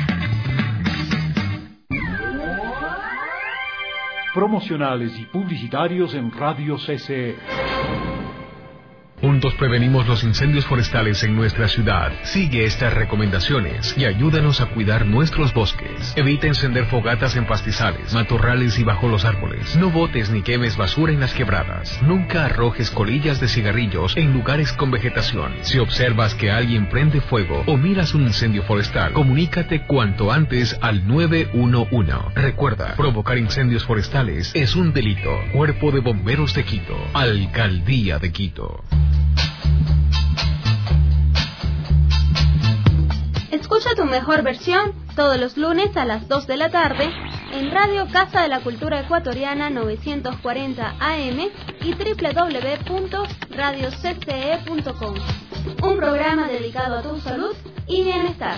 Promocionales y publicitarios en Radio C C E. Juntos prevenimos los incendios forestales en nuestra ciudad. Sigue estas recomendaciones y ayúdanos a cuidar nuestros bosques. Evita encender fogatas en pastizales, matorrales y bajo los árboles. No botes ni quemes basura en las quebradas. Nunca arrojes colillas de cigarrillos en lugares con vegetación. Si observas que alguien prende fuego o miras un incendio forestal, comunícate cuanto antes al nueve uno uno. Recuerda, provocar incendios forestales es un delito. Cuerpo de Bomberos de Quito. Alcaldía de Quito. Escucha tu mejor versión todos los lunes a las dos de la tarde en Radio Casa de la Cultura Ecuatoriana novecientos cuarenta A M y doble u doble u doble u punto radio c c e punto com. Un programa dedicado a tu salud y bienestar.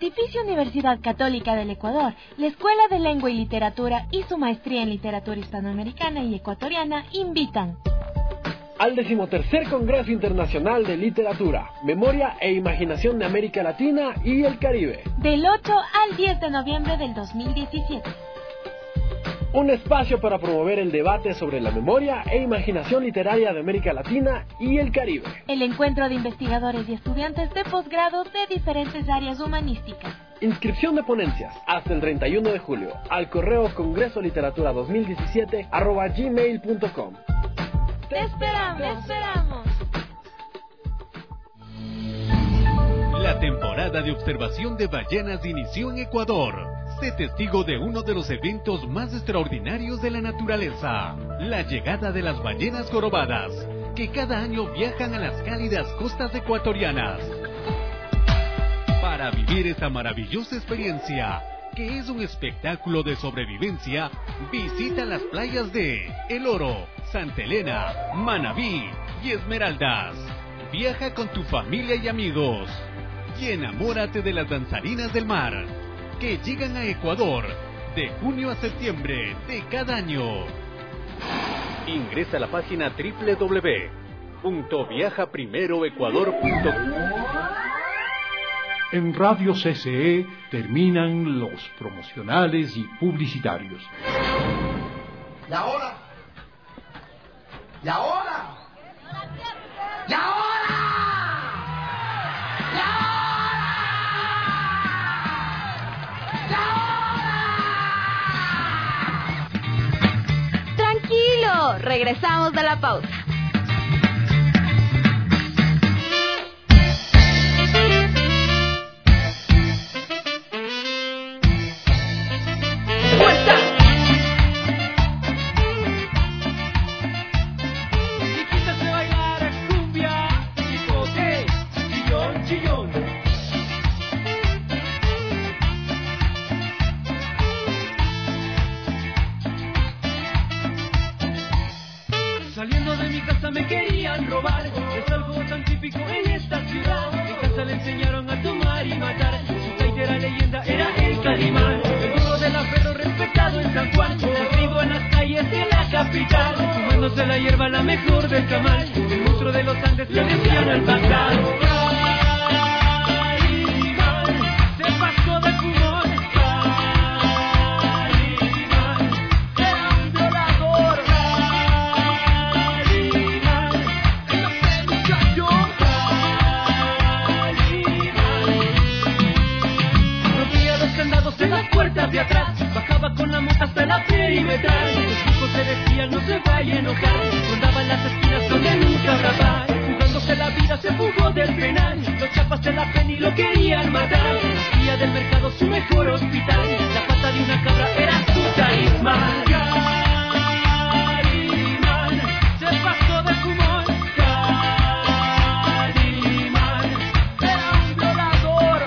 edificio Universidad Católica del Ecuador, la Escuela de Lengua y Literatura y su maestría en Literatura Hispanoamericana y Ecuatoriana invitan al decimotercer Congreso Internacional de Literatura, Memoria e Imaginación de América Latina y el Caribe, del ocho al diez de noviembre del dos mil diecisiete. Un espacio para promover el debate sobre la memoria e imaginación literaria de América Latina y el Caribe. El encuentro de investigadores y estudiantes de posgrado de diferentes áreas humanísticas. Inscripción de ponencias hasta el treinta y uno de julio al correo congreso literatura dos mil diecisiete arroba gmail punto com. ¡Te esperamos! ¡Te esperamos! La temporada de observación de ballenas inició en Ecuador. Sé testigo de uno de los eventos más extraordinarios de la naturaleza, la llegada de las ballenas jorobadas, que cada año viajan a las cálidas costas ecuatorianas. Para vivir esta maravillosa experiencia, que es un espectáculo de sobrevivencia, visita las playas de El Oro, Santa Elena, Manabí y Esmeraldas. Viaja con tu familia y amigos y enamórate de las danzarinas del mar, que llegan a Ecuador de junio a septiembre de cada año. Ingresa a la página doble u doble u doble u punto viaja primero ecuador punto com. En Radio C C E terminan los promocionales y publicitarios. ¿Y ahora? ¿Y ahora? ¿Y ahora? ¿Y ahora? Tranquilo, regresamos de la pausa. Saliendo de mi casa me querían robar. Es algo tan típico en esta ciudad. En casa le enseñaron a tomar y matar. Su taitera leyenda era el Calimán, el duro de la perro respetado en San Juan. Nacido en las calles de la capital, fumándose la hierba la mejor del camal. El monstruo de los Andes le decían al pasar. Calimán se pasó de fumón. Calimán era un violador. De las puertas de atrás, bajaba con la moto hasta la perimetral. Los chicos se decían no se vaya a enojar, rondaban las esquinas donde nunca habrá paz. Jugándose la vida se fugó del penal, los chapas de la pena y lo querían matar. Hacía del mercado su mejor hospital, la pata de una cabra era su talismán. Calimán se pasó de fumón. Calimán era un violador.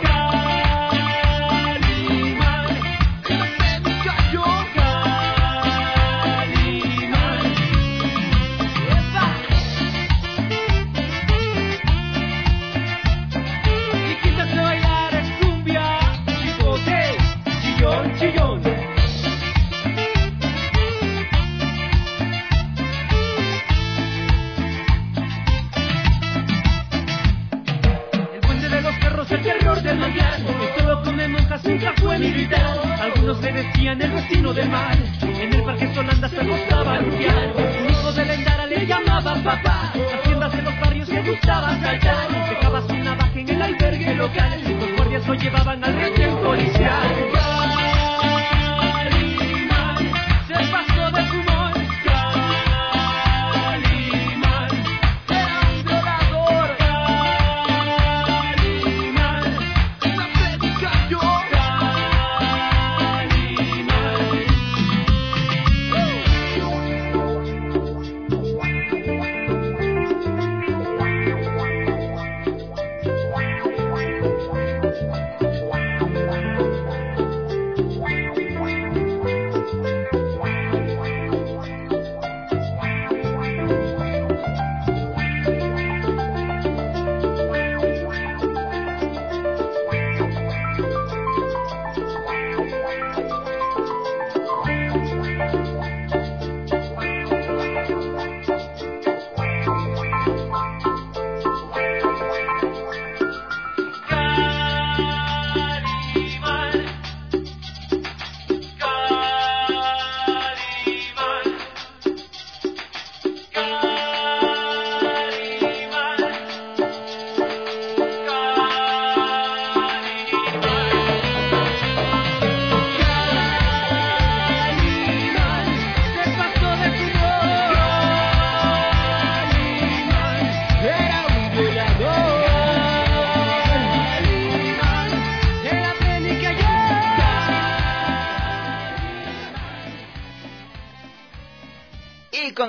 El terror del manjar, esto lo come monjas, nunca fue militar. Algunos le decían el vecino del mar, en el parque Solanda se gustaba anunciar. Un hijo de Lendara le llamaban papá, haciendas de los barrios le gustaba saltar. Dejaba su navaja en el albergue local, los guardias lo llevaban al retén policial. Calimán se pasó de fumón. Calimán era un violador.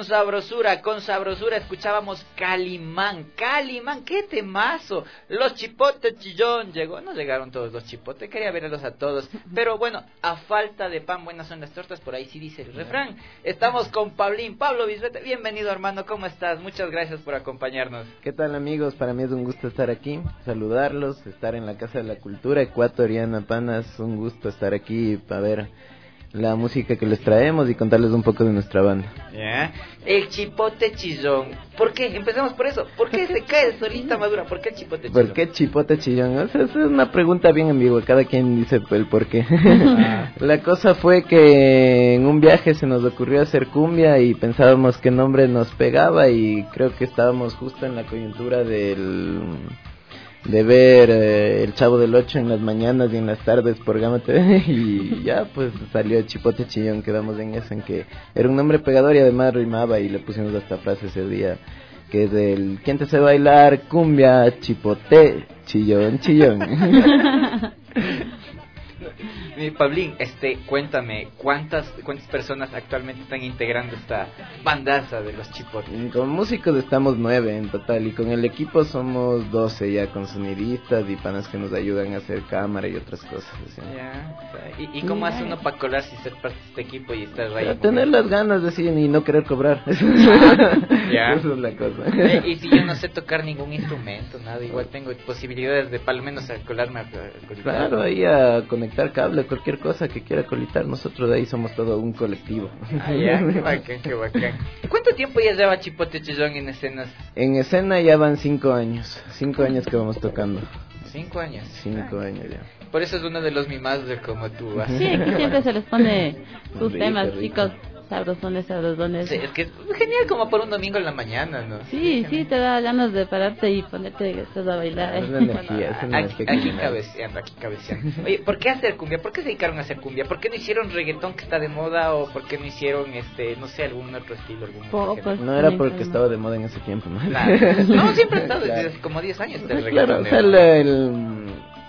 con sabrosura, con sabrosura escuchábamos Calimán, Calimán, qué temazo. Los Chipote Chillón llegó, no llegaron todos los chipotes, quería verlos a todos, pero bueno, a falta de pan buenas son las tortas, por ahí sí dice el refrán. Estamos con Pablín, Pablo Bisbete, bienvenido hermano, ¿cómo estás? Muchas gracias por acompañarnos. ¿Qué tal amigos? Para mí es un gusto estar aquí, saludarlos, estar en la Casa de la Cultura Ecuatoriana, panas, un gusto estar aquí para ver la música que les traemos y contarles un poco de nuestra banda. Yeah. El Chipote Chillón. ¿Por qué? Empecemos por eso. ¿Por qué se cae solita madura? ¿Por qué el Chipote Chillón? ¿Por qué Chipote Chillón? O sea, es una pregunta bien ambigua, cada quien dice el por qué. Ah. La cosa fue que en un viaje se nos ocurrió hacer cumbia y pensábamos qué nombre nos pegaba y creo que estábamos justo en la coyuntura del... de ver eh, el Chavo del Ocho en las mañanas y en las tardes por Gama T V y ya pues salió Chipote Chillón, quedamos en eso, en que era un nombre pegador y además rimaba y le pusimos hasta frase ese día que es el ¿quién te sabe bailar? Cumbia, Chipote, Chillón, Chillón. Mi Pablín, este, cuéntame, ¿cuántas cuántas personas actualmente están integrando esta bandaza de los Chipotes? Con músicos estamos nueve en total y con el equipo somos doce ya, con sonidistas y panas que nos ayudan a hacer cámara y otras cosas. ¿Sí? Ya, ¿Y, y cómo hace uno para colarse y ser parte de este equipo y estar ahí? A tener las ganas de sí y no querer cobrar. Ya. Esa es la cosa. Eh, y si yo no sé tocar ningún instrumento, nada, igual tengo posibilidades de por lo menos a colarme a, a colitar. Claro, ahí a conectar cable, cualquier cosa que quiera colitar, nosotros de ahí somos todo un colectivo. Ah, ya, qué bacán, qué bacán. ¿Cuánto tiempo ya lleva Chipote Chillón en escenas? En escena ya van cinco años, cinco años que vamos tocando. ¿Cinco años? Cinco ah, años ya. Por eso es uno de los mimados de como tú. ¿Vas? Sí, que siempre se les pone sus rico, temas, rico. Chicos. Sabrosones, sabrosones. Sí, es que es genial como por un domingo en la mañana, ¿no? Sí, sí, te da ganas de pararte y ponerte estás a bailar. Es una energía, es una aquí, aquí cabeceando, aquí cabeceando. Oye, ¿por qué hacer cumbia? ¿Por qué se dedicaron a hacer cumbia? ¿Por qué no hicieron reggaetón que está de moda o por qué no hicieron, este, no sé, algún otro estilo? Algún otro pues, no era porque estaba de moda en ese tiempo, ¿no? Claro. No, siempre ha estado desde claro. hace como diez años el reggaetón. Claro, o sea, el... el...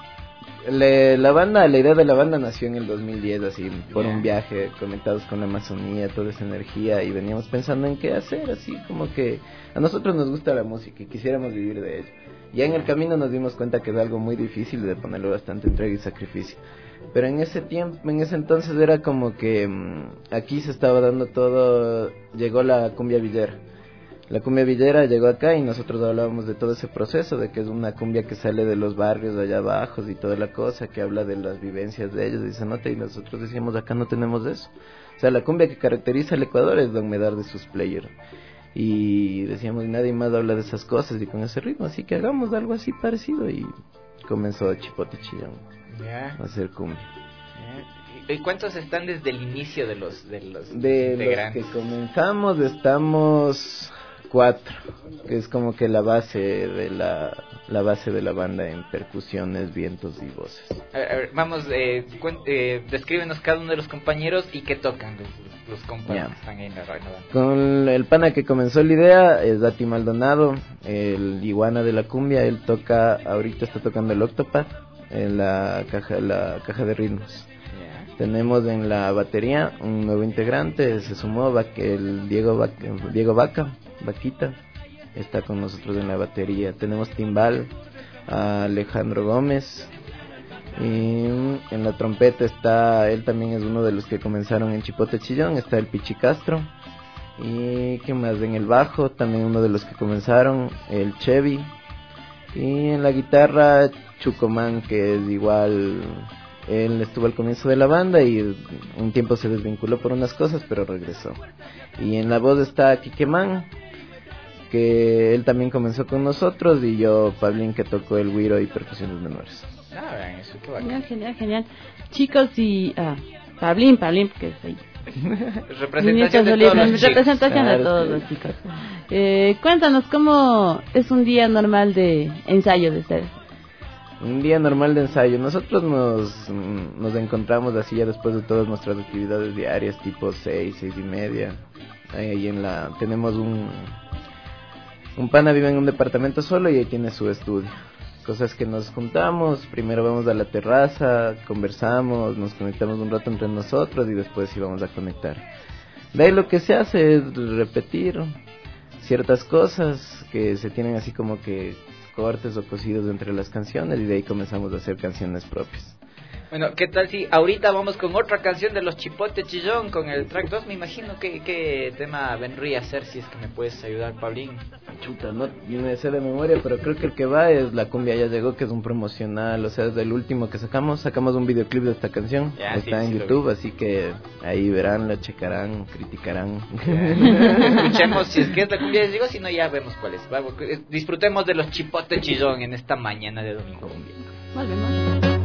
Le, la banda, la idea de la banda nació en el dos mil diez, así, por yeah. un viaje, conectados con la Amazonía, toda esa energía, y veníamos pensando en qué hacer, así como que a nosotros nos gusta la música y quisiéramos vivir de ello. Ya en el camino nos dimos cuenta que es algo muy difícil de ponerle bastante entrega y sacrificio. Pero en ese tiempo, en ese entonces era como que mmm, aquí se estaba dando todo, llegó la cumbia villera. La cumbia villera llegó acá y nosotros hablábamos de todo ese proceso, de que es una cumbia que sale de los barrios de allá abajo y toda la cosa, que habla de las vivencias de ellos y se nota, y nosotros decíamos acá no tenemos eso. O sea, la cumbia que caracteriza al Ecuador es Don Medar de sus players. Y decíamos, nadie más habla de esas cosas y con ese ritmo, así que hagamos algo así parecido y comenzó Chipote Chillón yeah. a hacer cumbia. ¿Y cuántos están desde el inicio de los de los de integrantes? Los que comenzamos estamos cuatro, que es como que la base de la la base de la banda en percusiones, vientos y voces. A ver, a ver, vamos, eh, cuen, eh, descríbenos cada uno de los compañeros y qué tocan los, los compañeros yeah. que están ahí en la banda. Con el pana que comenzó la idea es Dati Maldonado, el iguana de la cumbia. Él toca, ahorita está tocando el Octopath en la caja, la caja de ritmos. Tenemos en la batería un nuevo integrante, se sumó el Diego Vaca, Diego Vaca, Vaquita, está con nosotros en la batería. Tenemos timbal a Alejandro Gómez y en la trompeta está, él también es uno de los que comenzaron en Chipote Chillón, está el Pichi Castro. Y qué más, en el bajo también uno de los que comenzaron, el Chevy. Y en la guitarra Chucomán, que es igual... Él estuvo al comienzo de la banda y un tiempo se desvinculó por unas cosas, pero regresó. Y en la voz está Quiquemán, que él también comenzó con nosotros, y yo, Pablín, que tocó el güiro y percusiones menores. Ah, bien, eso qué bacán. Genial, genial, genial. Chicos, y ah, Pablín, Pablín, que es ahí. Representación de todos los Representación de todos los chicos. Eh, cuéntanos, ¿cómo es un día normal de ensayo de ustedes? Un día normal de ensayo. Nosotros nos, nos encontramos así ya después de todas nuestras actividades diarias, tipo seis, seis y media. Ahí en la tenemos un un pana vive en un departamento solo y ahí tiene su estudio. Cosas que nos juntamos, primero vamos a la terraza, conversamos, nos conectamos un rato entre nosotros y después íbamos a conectar. De ahí lo que se hace es repetir ciertas cosas que se tienen así como que cortes o cosidos entre las canciones y de ahí comenzamos a hacer canciones propias. Bueno, ¿qué tal si ahorita vamos con otra canción de los Chipote Chillón, con el track dos? Me imagino que qué tema vendría a ser, si es que me puedes ayudar, Paulín. Chuta, no me sé de memoria, pero creo que el que va es La Cumbia Ya Llegó, que es un promocional, o sea, es del último que sacamos. Sacamos un videoclip de esta canción, ya, está sí, en sí YouTube, así que ahí verán, lo checarán, criticarán. Escuchemos si es que es La Cumbia Ya Llegó, si no ya vemos cuál es. Vamos, disfrutemos de los Chipote Chillón en esta mañana de domingo. Volvemos.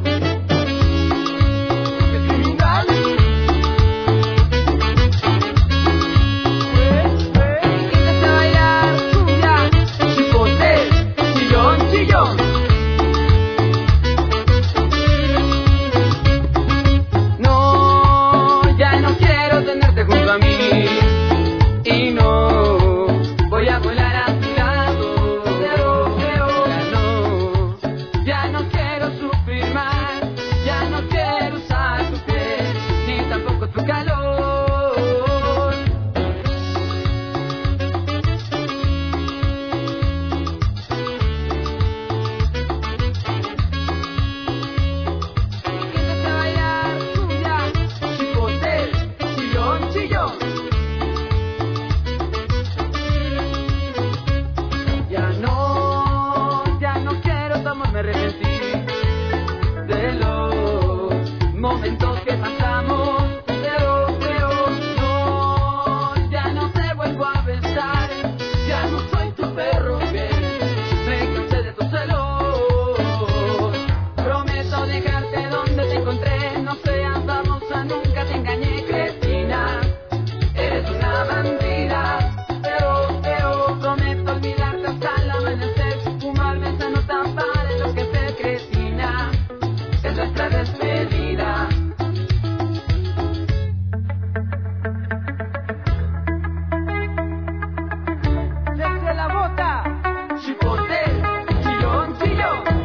No, ya no quiero tenerte junto a mí y no voy a volar a tu lado. Pero, pero, ya no, ya no quiero sufrir más, ya no quiero usar tu piel ni tampoco tu calor. Me arrepentí de los momentos que pasamos, pero, pero no, ya no te vuelvo a besar, ya no soy tu perro fiel, me cansé de tus celos, prometo dejarte donde te encontré, no seas babosa, nunca te engañé, cretina, eres una bandida, pero, pero prometo olvidarte hasta el amanecer, fumarme esa nota para nuestra despedida. Desde la bota, chipote, chillón, chillón.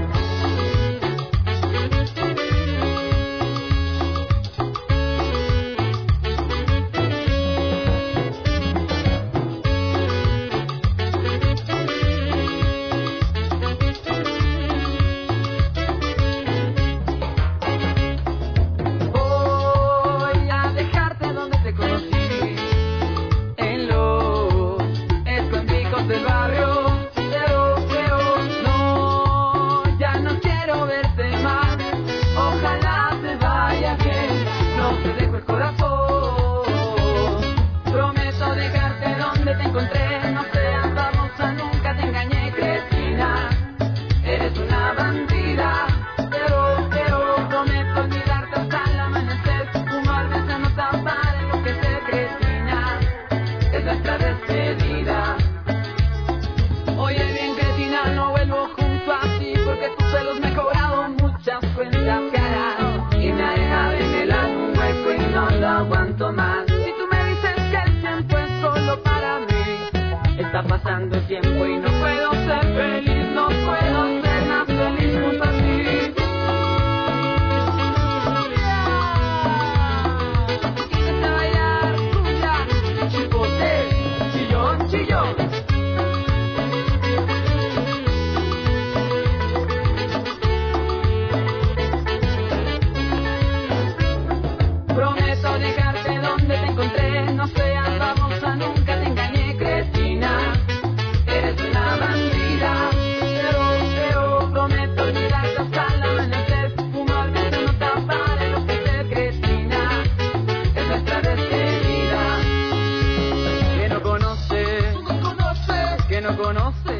Está pasando el tiempo y no puedo ser feliz, no puedo ser más feliz junto a ti. Quítate a bailar, cumbia, chipote, chillón, chillón. Prometo dejarte donde te encontré, no seas babosa, nunca te engañé, cretina. Eres una bandida, pero, pero prometo olvidarte hasta el amanecer, fumarme esa nota para enloquecer, cretina. Es nuestra despedida. Que no conoce, que no conoce.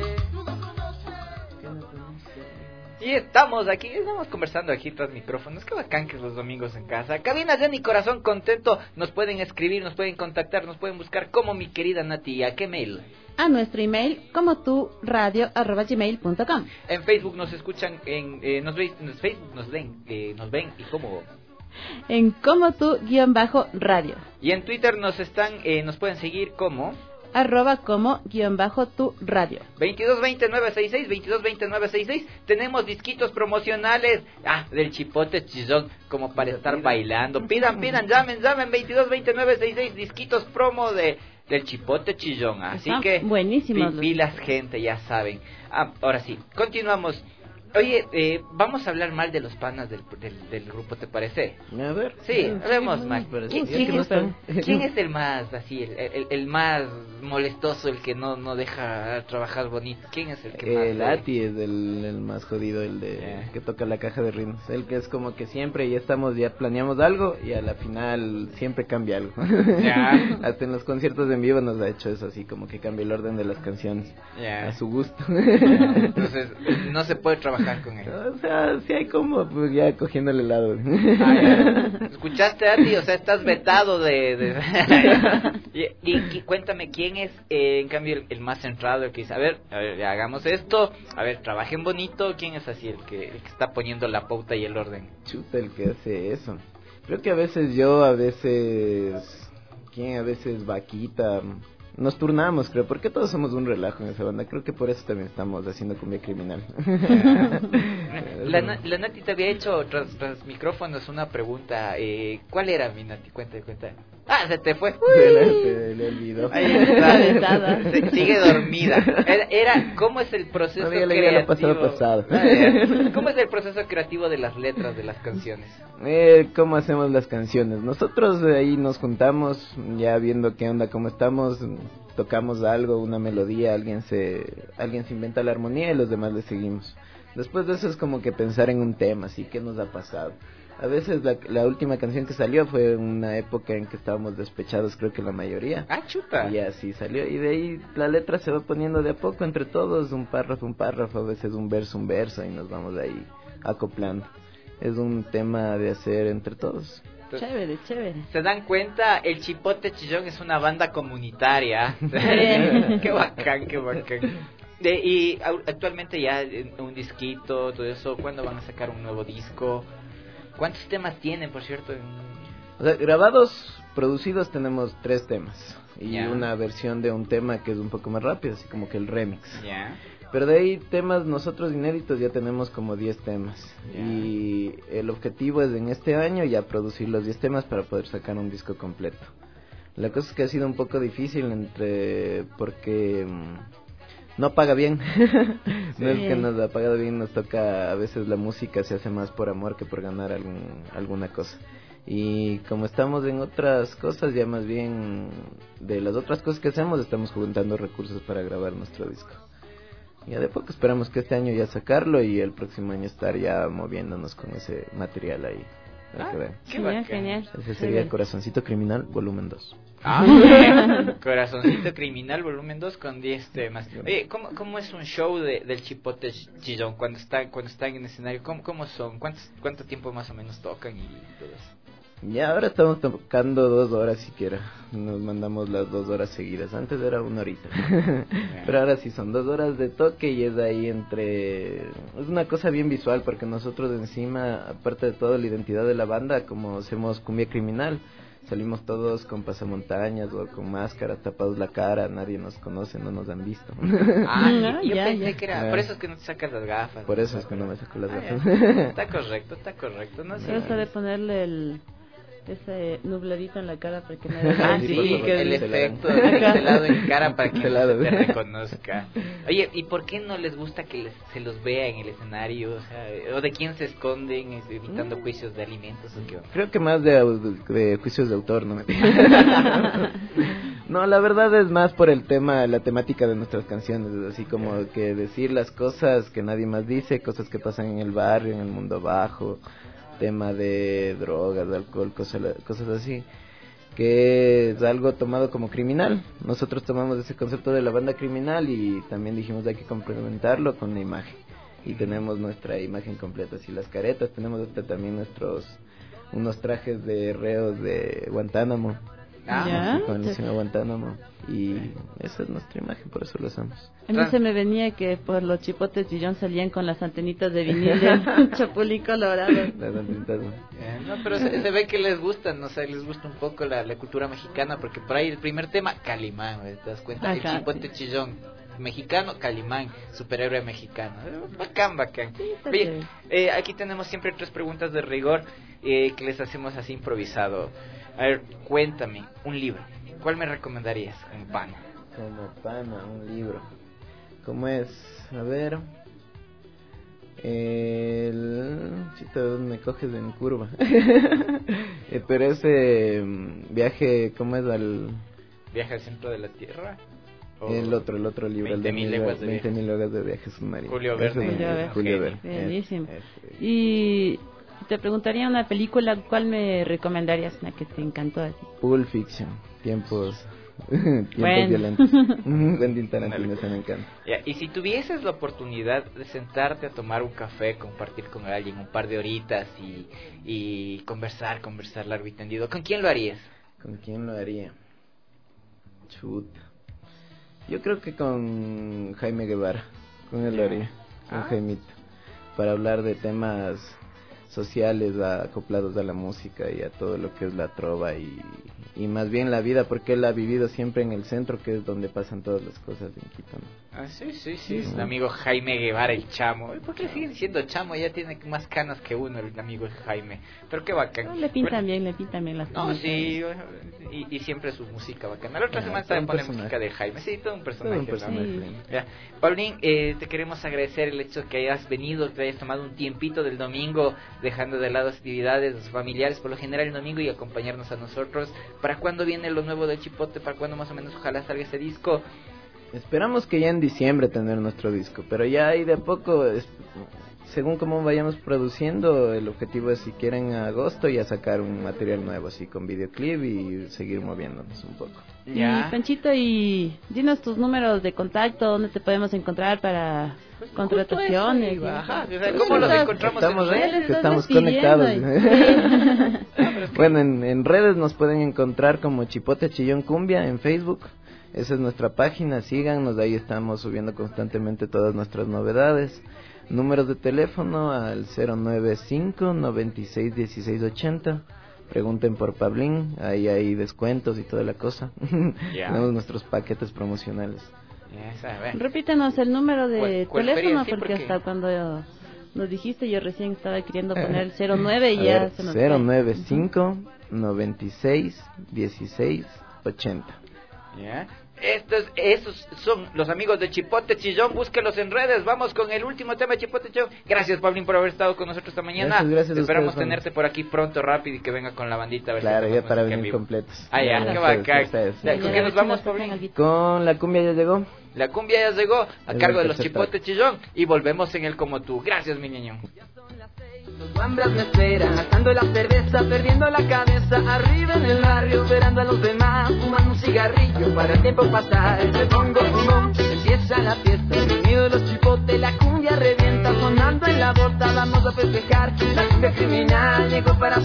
Y estamos aquí, estamos conversando aquí tras micrófonos. Qué bacán que es los domingos en casa. Cabinas de mi corazón contento. Nos pueden escribir, nos pueden contactar, nos pueden buscar como mi querida Nati. ¿A qué mail? A nuestro email, como tu radio arroba gmail punto com. En Facebook nos escuchan, en eh, nos ven, en Facebook nos ven, eh, nos ven y cómo. En como tu guión bajo radio. Y en Twitter nos están, eh, nos pueden seguir como arroba como guión bajo tu radio. veintidós veinte nueve sesenta y seis, veintidós veinte nueve sesenta y seis. Tenemos disquitos promocionales. Ah, del Chipote Chillón, como para estar bailando. Pidan, pidan, llamen, llamen. veintidós veinte nueve sesenta y seis, disquitos promo de del Chipote Chillón. Así Están que buenísimos. pi- pilas, gente, ya saben. Ah, ahora sí, continuamos. Oye, eh, vamos a hablar mal de los panas del, del, del grupo, ¿te parece? A ver. Sí, hablemos sí, mal. pero ¿Quién, es quién que no es, están. quién es el más así, el, el, el más molestoso, el que no no deja trabajar bonito? ¿Quién es el que más? El le- Ati es el, el más jodido, el de Yeah. que toca la caja de ritmos. El que es como que siempre ya estamos, ya planeamos algo y a la final siempre cambia algo. Ya. Hasta en los conciertos en vivo nos ha hecho eso, así como que cambia el orden de las canciones Ya. a su gusto. Entonces, no se puede trabajar con él. O sea, sí hay como pues, ya cogiéndole el lado. Ah, ya. ¿Escuchaste, Ati? O sea, estás vetado de... de... y, y, y cuéntame, ¿quién es, eh, en cambio, el, el más centrado, el que dice, a ver, a ver, ya hagamos esto, a ver, trabajen bonito? ¿Quién es así, el que, el que está poniendo la pauta y el orden? Chuta, el que hace eso. Creo que a veces yo, a veces... ¿Quién? A veces Vaquita... Nos turnamos, creo, porque todos somos un relajo en esa banda. Creo que por eso también estamos haciendo cumbia criminal. La, Na- la Nati te había hecho tras, tras micrófonos una pregunta. Eh, ¿Cuál era, mi Nati? Cuenta, cuenta. Ah, se te fue. Se le olvidó. Ahí está. Se- sigue dormida. Era, era, ¿cómo es el proceso No, ya le- ya lo creativo? pasado, pasado. Ah, ya. ¿Cómo es el proceso creativo de las letras de las canciones? Eh, ¿Cómo hacemos las canciones? Nosotros eh, ahí nos juntamos, ya viendo qué onda, cómo estamos, tocamos algo, una melodía, alguien se, alguien se inventa la armonía y los demás le seguimos. Después de eso es como que pensar en un tema, así, ¿qué nos ha pasado? A veces la, la última canción que salió fue una época en que estábamos despechados, creo que la mayoría. Ah, chuta. Y así salió, y de ahí la letra se va poniendo de a poco entre todos, un párrafo, un párrafo, a veces un verso, un verso, y nos vamos ahí acoplando. Es un tema de hacer entre todos. Chévere, chévere. ¿Se dan cuenta? El Chipote Chillón es una banda comunitaria. Qué bacán, qué bacán. De, y au- actualmente ya eh, un disquito, todo eso. ¿Cuándo van a sacar un nuevo disco? ¿Cuántos temas tienen, por cierto? En... O sea, grabados, producidos tenemos tres temas. Y Ya. una versión de un tema que es un poco más rápido, así como que el remix. Ya. Pero de ahí temas nosotros inéditos ya tenemos como diez temas. Ya. Y el objetivo es en este año ya producir los diez temas para poder sacar un disco completo. La cosa es que ha sido un poco difícil entre porque mm, no paga bien. No es que nos ha pagado bien, nos toca, a veces la música se hace más por amor que por ganar algún, alguna cosa. Y como estamos en otras cosas, ya más bien de las otras cosas que hacemos, estamos juntando recursos para grabar nuestro disco. Ya de poco esperamos que este año ya sacarlo y el próximo año estar ya moviéndonos con ese material ahí. Para Ah, que vean. qué Genial, bacán. genial. Ese sería Corazoncito Criminal, volumen dos. Ah, Corazoncito Criminal, volumen dos con diez temas. Oye, ¿cómo, cómo es un show de, del Chipote Chillón cuando están cuando están en escenario? ¿Cómo, cómo son? ¿Cuántos, ¿Cuánto tiempo más o menos tocan y todo eso? Ya ahora estamos tocando dos horas siquiera. Nos mandamos las dos horas seguidas. Antes era una horita. Pero ahora sí son dos horas de toque y es ahí entre... Es una cosa bien visual porque nosotros encima, aparte de todo la identidad de la banda, como hacemos cumbia criminal, salimos todos con pasamontañas o con máscara, tapados la cara, nadie nos conoce, no nos han visto. Ah, yo ya, pensé ya. que era... Por eso es que no te sacas las gafas. Por eso es que no me saco las Ah, gafas. ya. Está correcto, está correcto. No sé. Eso de ponerle el ese nubladito en la cara para que no Ah, Sí, sí, por favor, que el pixelado. efecto de pixelado en cara para que Pixelado. no se te reconozca. Oye, ¿y por qué no les gusta que les- se los vea en el escenario? O sea, ¿o de quién se esconden es- evitando juicios de alimentos o qué onda? Creo que más de, au- de juicios de autor, no me No, la verdad es más por el tema, la temática de nuestras canciones, es así como que decir las cosas que nadie más dice, cosas que pasan en el barrio, en el mundo bajo, tema de drogas, de alcohol, cosas, cosas así, que es algo tomado como criminal. Nosotros tomamos ese concepto de la banda criminal y también dijimos hay que complementarlo con la imagen. Y tenemos nuestra imagen completa, así las caretas, tenemos hasta también nuestros unos trajes de reos de Guantánamo. Ah, Ya. Con el señor Guantánamo. Y esa es nuestra imagen, por eso lo hacemos. A mí se me venía que por los Chipotes Chillón salían con las antenitas de vinil del Chapulín Colorado. Las antenitas, ¿no? No, pero se, se ve que les gusta, no sé, les gusta un poco la, la cultura mexicana, porque por ahí el primer tema, Calimán, ¿te das cuenta? Ajá, el chipote sí. chillón, mexicano, Calimán, superhéroe mexicano. Bacán, bacán. Sí, está Oye, chévere. eh, aquí tenemos siempre tres preguntas de rigor eh, que les hacemos así improvisado. A ver, cuéntame, un libro. ¿Cuál me recomendarías como pana? Como pana, un libro. ¿Cómo es? A ver. El... Chito, me coges en curva. Eh, Pero ese mm, viaje, ¿cómo es? Al... ¿Viaje al centro de la Tierra? ¿O El otro, el otro libro, el de veinte mil leguas de veinte mil leguas de viaje submarino. Julio Ese Verne. es Julio Verne. Julio Verne. Buenísimo. Ese, ese. Y te preguntaría una película, ¿cuál me recomendarías? Una que te encantó así. Pulp Fiction, tiempos, tiempos Bueno. violentos. Quentin Tarantino, se me encanta. Ya, y si tuvieses la oportunidad de sentarte a tomar un café, compartir con alguien un par de horitas y, y conversar, conversar largo y tendido, ¿con quién lo harías? ¿Con quién lo haría? Chuta. Yo creo que con Jaime Guevara, con él lo haría, con Ah. Jaimito, para hablar de temas sociales acoplados a la música y a todo lo que es la trova y, y más bien la vida, porque él ha vivido siempre en el centro, que es donde pasan todas las cosas en Quito, ¿no? Ah, sí, sí, sí, Sí. el amigo Jaime Guevara, el chamo. ¿Por qué le siguen diciendo chamo? Ya tiene más canas que uno el amigo Jaime. Pero qué bacán. No, le pintan bien, le pintan bien las No, cosas. sí, y, y siempre su música bacana. La otra Ah, semana todo también un pone personaje. música de Jaime. Sí, todo un personaje. Todo un personaje. ¿no? Ya. Paulín, eh, te queremos agradecer el hecho que hayas venido, que hayas tomado un tiempito del domingo, dejando de lado actividades familiares por lo general el domingo y acompañarnos a nosotros. ¿Para cuándo viene lo nuevo de Chipote? ¿Para cuándo más o menos ojalá salga ese disco? Esperamos que ya en diciembre tener nuestro disco, pero ya ahí de a poco, es- según cómo vayamos produciendo, el objetivo es si quieren en agosto ya sacar un material nuevo así con videoclip y seguir moviéndonos un poco. Y Panchito, y dinos tus números de contacto, dónde te podemos encontrar para contrataciones. eso, y- ajá, o sea, ¿cómo los encontramos Estamos, en ¿eh? redes? Que estamos despidiendo conectados. y- Bueno, en, en redes nos pueden encontrar como Chipote Chillón Cumbia en Facebook. Esa es nuestra página, síganos, ahí estamos subiendo constantemente todas nuestras novedades. Números de teléfono al cero nueve cinco, noventa y seis, dieciséis ochenta. Pregunten por Pablín, ahí hay descuentos y toda la cosa. Ya. Tenemos nuestros paquetes promocionales. Ya, esa, a ver. Repítenos el número de ¿Cuál- cuál teléfono, feria? Sí, porque porque- hasta cuando nos dijiste yo recién estaba queriendo poner el cero nueve y A ya ver, se nos cero fue. nueve cinco, noventa y seis, dieciséis ochenta. Ya. Estos, esos son los amigos de Chipote Chillón, búsquenlos en redes. Vamos con el último tema de Chipote Chillón. Gracias, Pablín, por haber estado con nosotros esta mañana. Gracias, gracias a Esperamos ustedes, tenerte por aquí pronto, rápido, y que venga con la bandita. A ver si Claro, hacemos ya para música en venir vivo. completos. Ah, ya, Bueno, qué ustedes, bacán. ustedes. Ya, ¿con qué nos vamos, Pablín? Con la cumbia ya llegó. La cumbia ya llegó a Es cargo el de los tercer Chipote Chillón y volvemos en el Como Tú. Gracias, mi niño. Los guambras me esperan, gastando la cerveza, perdiendo la cabeza, arriba en el barrio, esperando a los demás, fumando un cigarrillo para el tiempo pasar. Me pongo fumón, empieza la fiesta, el sonido de los chipotes, la cumbia revienta, sonando en la bota, vamos a festejar, la cumbia criminal llegó para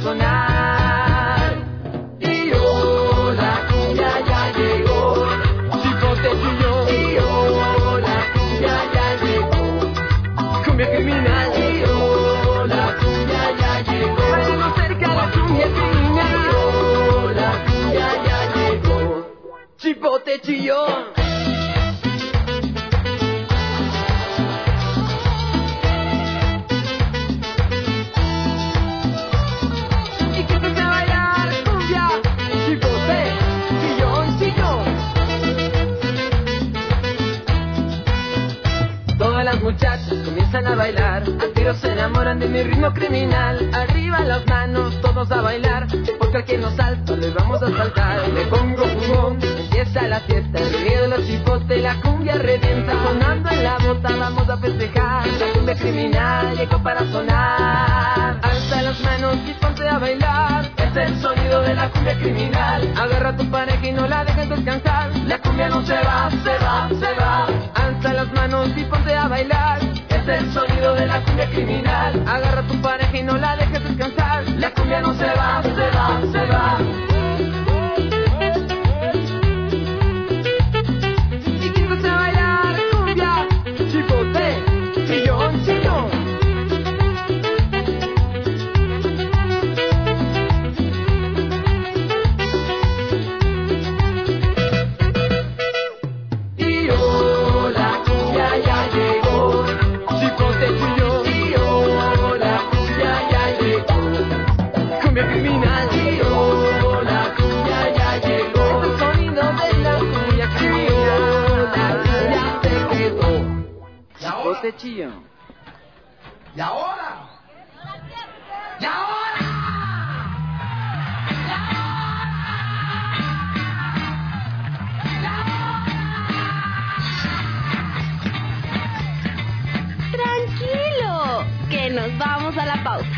sonar. Y oh, la cumbia ya llegó, chipote chillón, y oh, la cumbia ya llegó, cumbia criminal, y oh, la cumbia ya llegó, traemos cerca la cumbia criminal, oh, la cumbia ya llegó, chipote chillón. Y que empiece a bailar cumbia, chipote, chillón, chillón. Todas las muchachas comienzan a bailar, al tiro se enamoran de mi ritmo criminal. Arriba las manos, todos a bailar, porque al que nos salta le vamos a saltar. Le pongo fumón, empieza la fiesta, el río de los chipotes, la cumbia revienta, sonando en la bota, vamos a festejar. La cumbia criminal llegó para sonar. Alza las manos y ponte a bailar, es el sonido de la cumbia criminal. Agarra a tu pareja y no la dejes descansar, la cumbia no se va, se va, se va. Alza las manos y ponte a bailar, es el sonido de la cumbia criminal. Agarra a tu pareja y no la dejes descansar, la cumbia no se va, se va, se va. Y que empiece a bailar cumbia, chipote, chillón, chillón. José Chillón. Y oh, la cumbia ya llegó. Cumbia criminal. Y oh, la cumbia ya llegó. El sonido de la cumbia criminal. La cumbia se quedó. José Chillón. ¿Y ahora? ¿Y ahora? Tranquilo, que nos vamos a la pausa.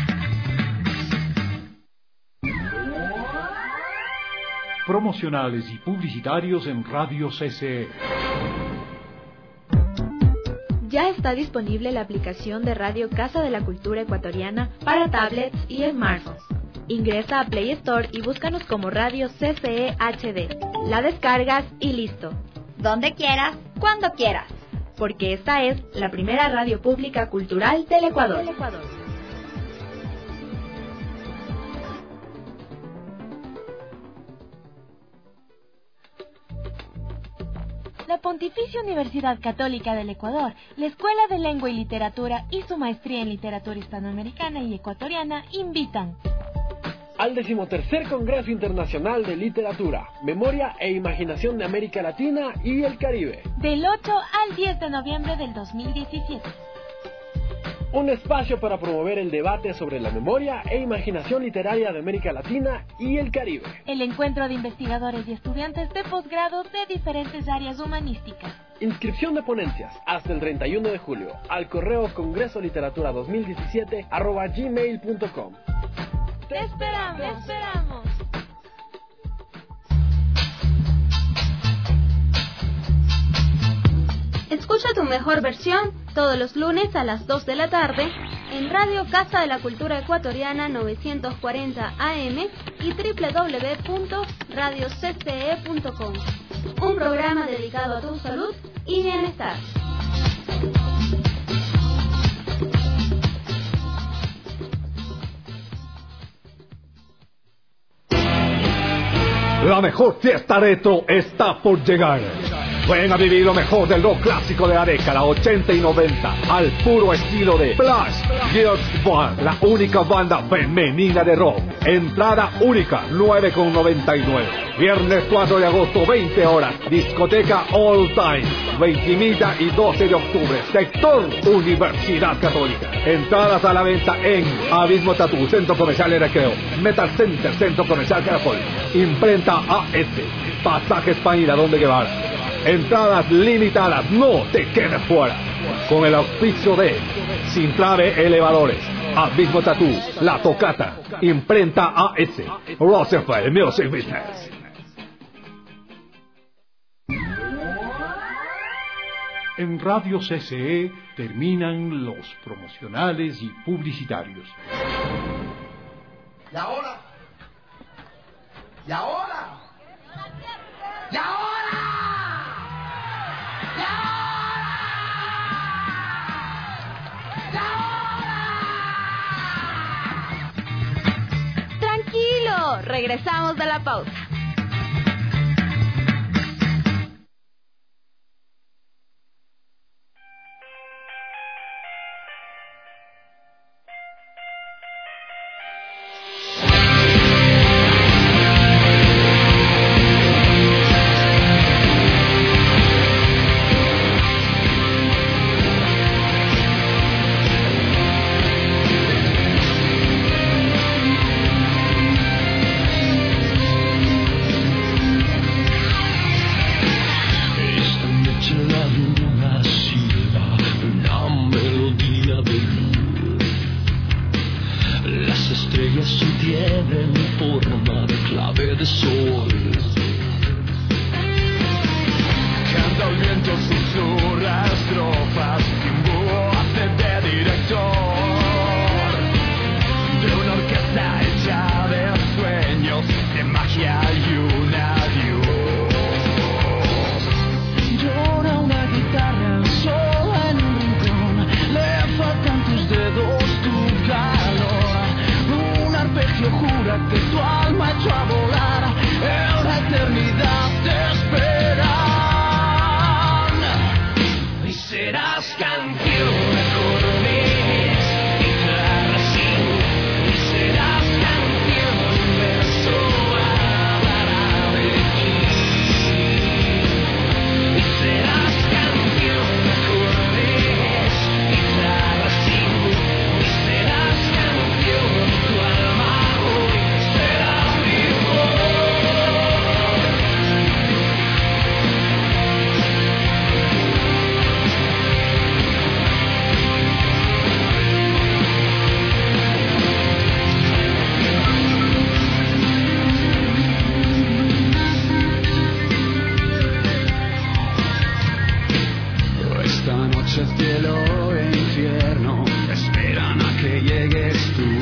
Promocionales y publicitarios en Radio C C E. Ya está disponible la aplicación de Radio Casa de la Cultura Ecuatoriana para tablets y smartphones. Ingresa a Play Store y búscanos como Radio C C E H D. La descargas y listo. Donde quieras, cuando quieras. Porque esta es la primera radio pública cultural del Ecuador. La Pontificia Universidad Católica del Ecuador, la Escuela de Lengua y Literatura y su maestría en Literatura Hispanoamericana y Ecuatoriana invitan al decimotercer Congreso Internacional de Literatura, Memoria e Imaginación de América Latina y el Caribe. Del ocho al diez de noviembre del dos mil diecisiete. Un espacio para promover el debate sobre la memoria e imaginación literaria de América Latina y el Caribe. El encuentro de investigadores y estudiantes de posgrado de diferentes áreas humanísticas. Inscripción de ponencias hasta el treinta y uno de julio al correo congresoliteratura dos mil diecisiete arroba gmail punto com. ¡Te esperamos! ¡Te esperamos! Escucha tu mejor versión todos los lunes a las dos de la tarde en Radio Casa de la Cultura Ecuatoriana novecientos cuarenta A M y doble u doble u doble u punto radio c c e punto com. Un programa dedicado a tu salud y bienestar. La mejor fiesta retro está por llegar. Ven a vivir lo mejor del rock clásico de la década ochenta y noventa al puro estilo de Flash Girls Band, la única banda femenina de rock. Entrada única, nueve con noventa y nueve. Viernes cuatro de agosto, veinte horas. Discoteca All Time, Ventimilla y doce de octubre. Sector Universidad Católica. Entradas a la venta en Abismo Tatú, Centro Comercial de Recreo, Metal Center, Centro Comercial Caracol, Imprenta A S, Pasaje España, donde Guevara. Entradas limitadas, no te quedes fuera. Con el auspicio de Sintrave Elevadores, Abismo Tatú, La Tocata, Imprenta A S, Roosevelt Music Business. En Radio C C E terminan los promocionales y publicitarios. ¿Y ahora? ¿Y ahora? ¿Y ahora? ¿Y ahora? ¿Y ahora? Tranquilo, regresamos de la pausa. noches cielo e infierno esperan a que llegues tú.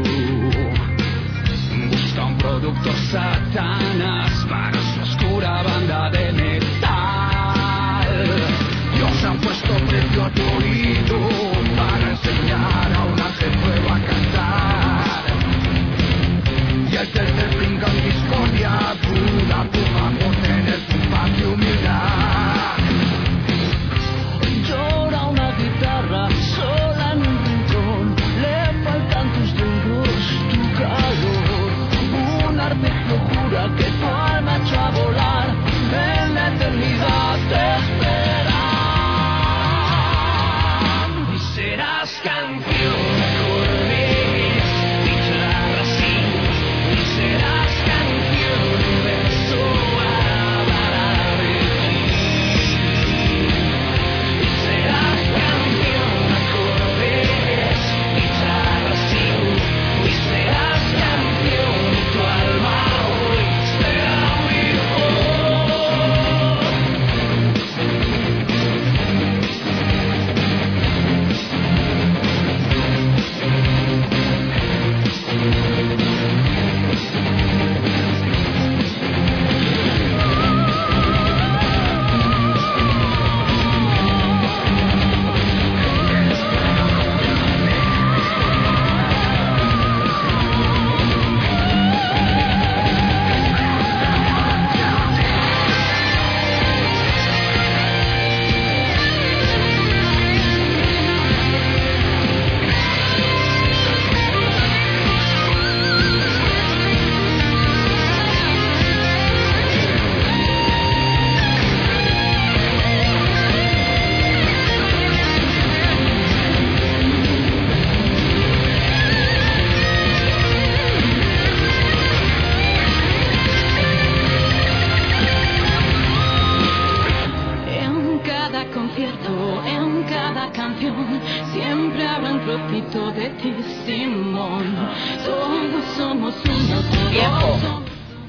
Busca un producto Satanás para su oscura banda de metal. Dios ha puesto precio a tu oído para enseñar a un ángel nuevo a cantar. Y el tercer brinca en discordia, duda, puma, por tener tu paz y humildad. Llora una guitarra sola en un rincón, le faltan tus dedos, tu calor. Un arpegio jura que tu alma echó a volar, en la eternidad te espera. Y serás campeón, acordes, guitarra sí. Y serás campeón, universo hablará de ti. Y serás campeón, acordes, guitarra sí. Y serás campeón, tu alma hoy será mejor. En cada concierto, en cada canción, siempre habrá un trocito de ti, Simón. Todos somos uno, todos Tiempo. somos...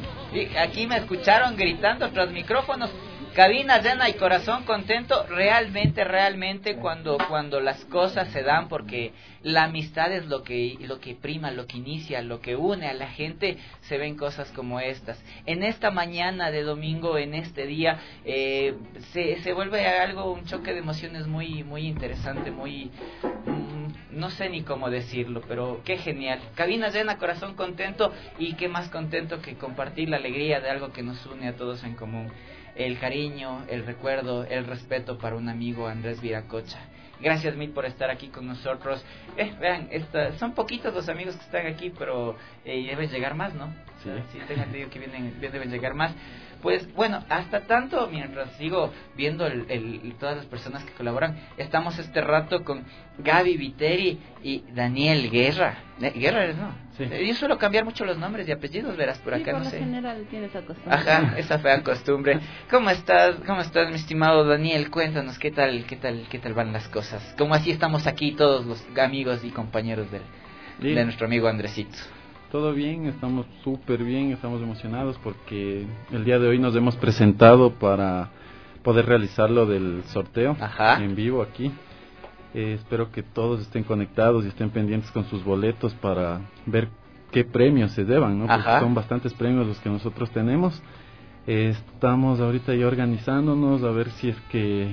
Y aquí me escucharon gritando tras micrófonos. Cabina llena y corazón contento, realmente, realmente cuando cuando las cosas se dan, porque la amistad es lo que lo que prima, lo que inicia, lo que une a la gente, se ven cosas como estas. En esta mañana de domingo, en este día, eh, se, se vuelve algo, un choque de emociones muy muy interesante, muy... Mm, no sé ni cómo decirlo, pero qué genial. Cabina llena, corazón contento, y qué más contento que compartir la alegría de algo que nos une a todos en común. El cariño, el recuerdo, el respeto para un amigo, Andrés Viracocha. Gracias mil por estar aquí con nosotros. Eh, vean, esta, son poquitos los amigos que están aquí, pero eh, deben llegar más, ¿no? Sí. Sí, tengo entendido que vienen, deben llegar más. Pues bueno, hasta tanto, mientras sigo viendo el, el, todas las personas que colaboran, estamos este rato con Gaby Viteri y Daniel Guerra. Eh, Guerra eres, ¿no? Sí. Eh, yo suelo cambiar mucho los nombres y apellidos, verás, por sí, acá, por no lo sé. general tienes esa costumbre. Ajá, esa fea costumbre. ¿Cómo estás? ¿Cómo estás, mi estimado Daniel? Cuéntanos, ¿qué tal, qué tal, qué tal van las cosas? ¿Cómo así estamos aquí todos los amigos y compañeros de, de nuestro amigo Andresito? Todo bien, estamos súper bien, estamos emocionados porque el día de hoy nos hemos presentado para poder realizar lo del sorteo. Ajá. En vivo aquí. Eh, espero que todos estén conectados y estén pendientes con sus boletos para ver qué premios se deban, ¿no? Porque Ajá. son bastantes premios los que nosotros tenemos. Eh, estamos ahorita ya organizándonos a ver si es que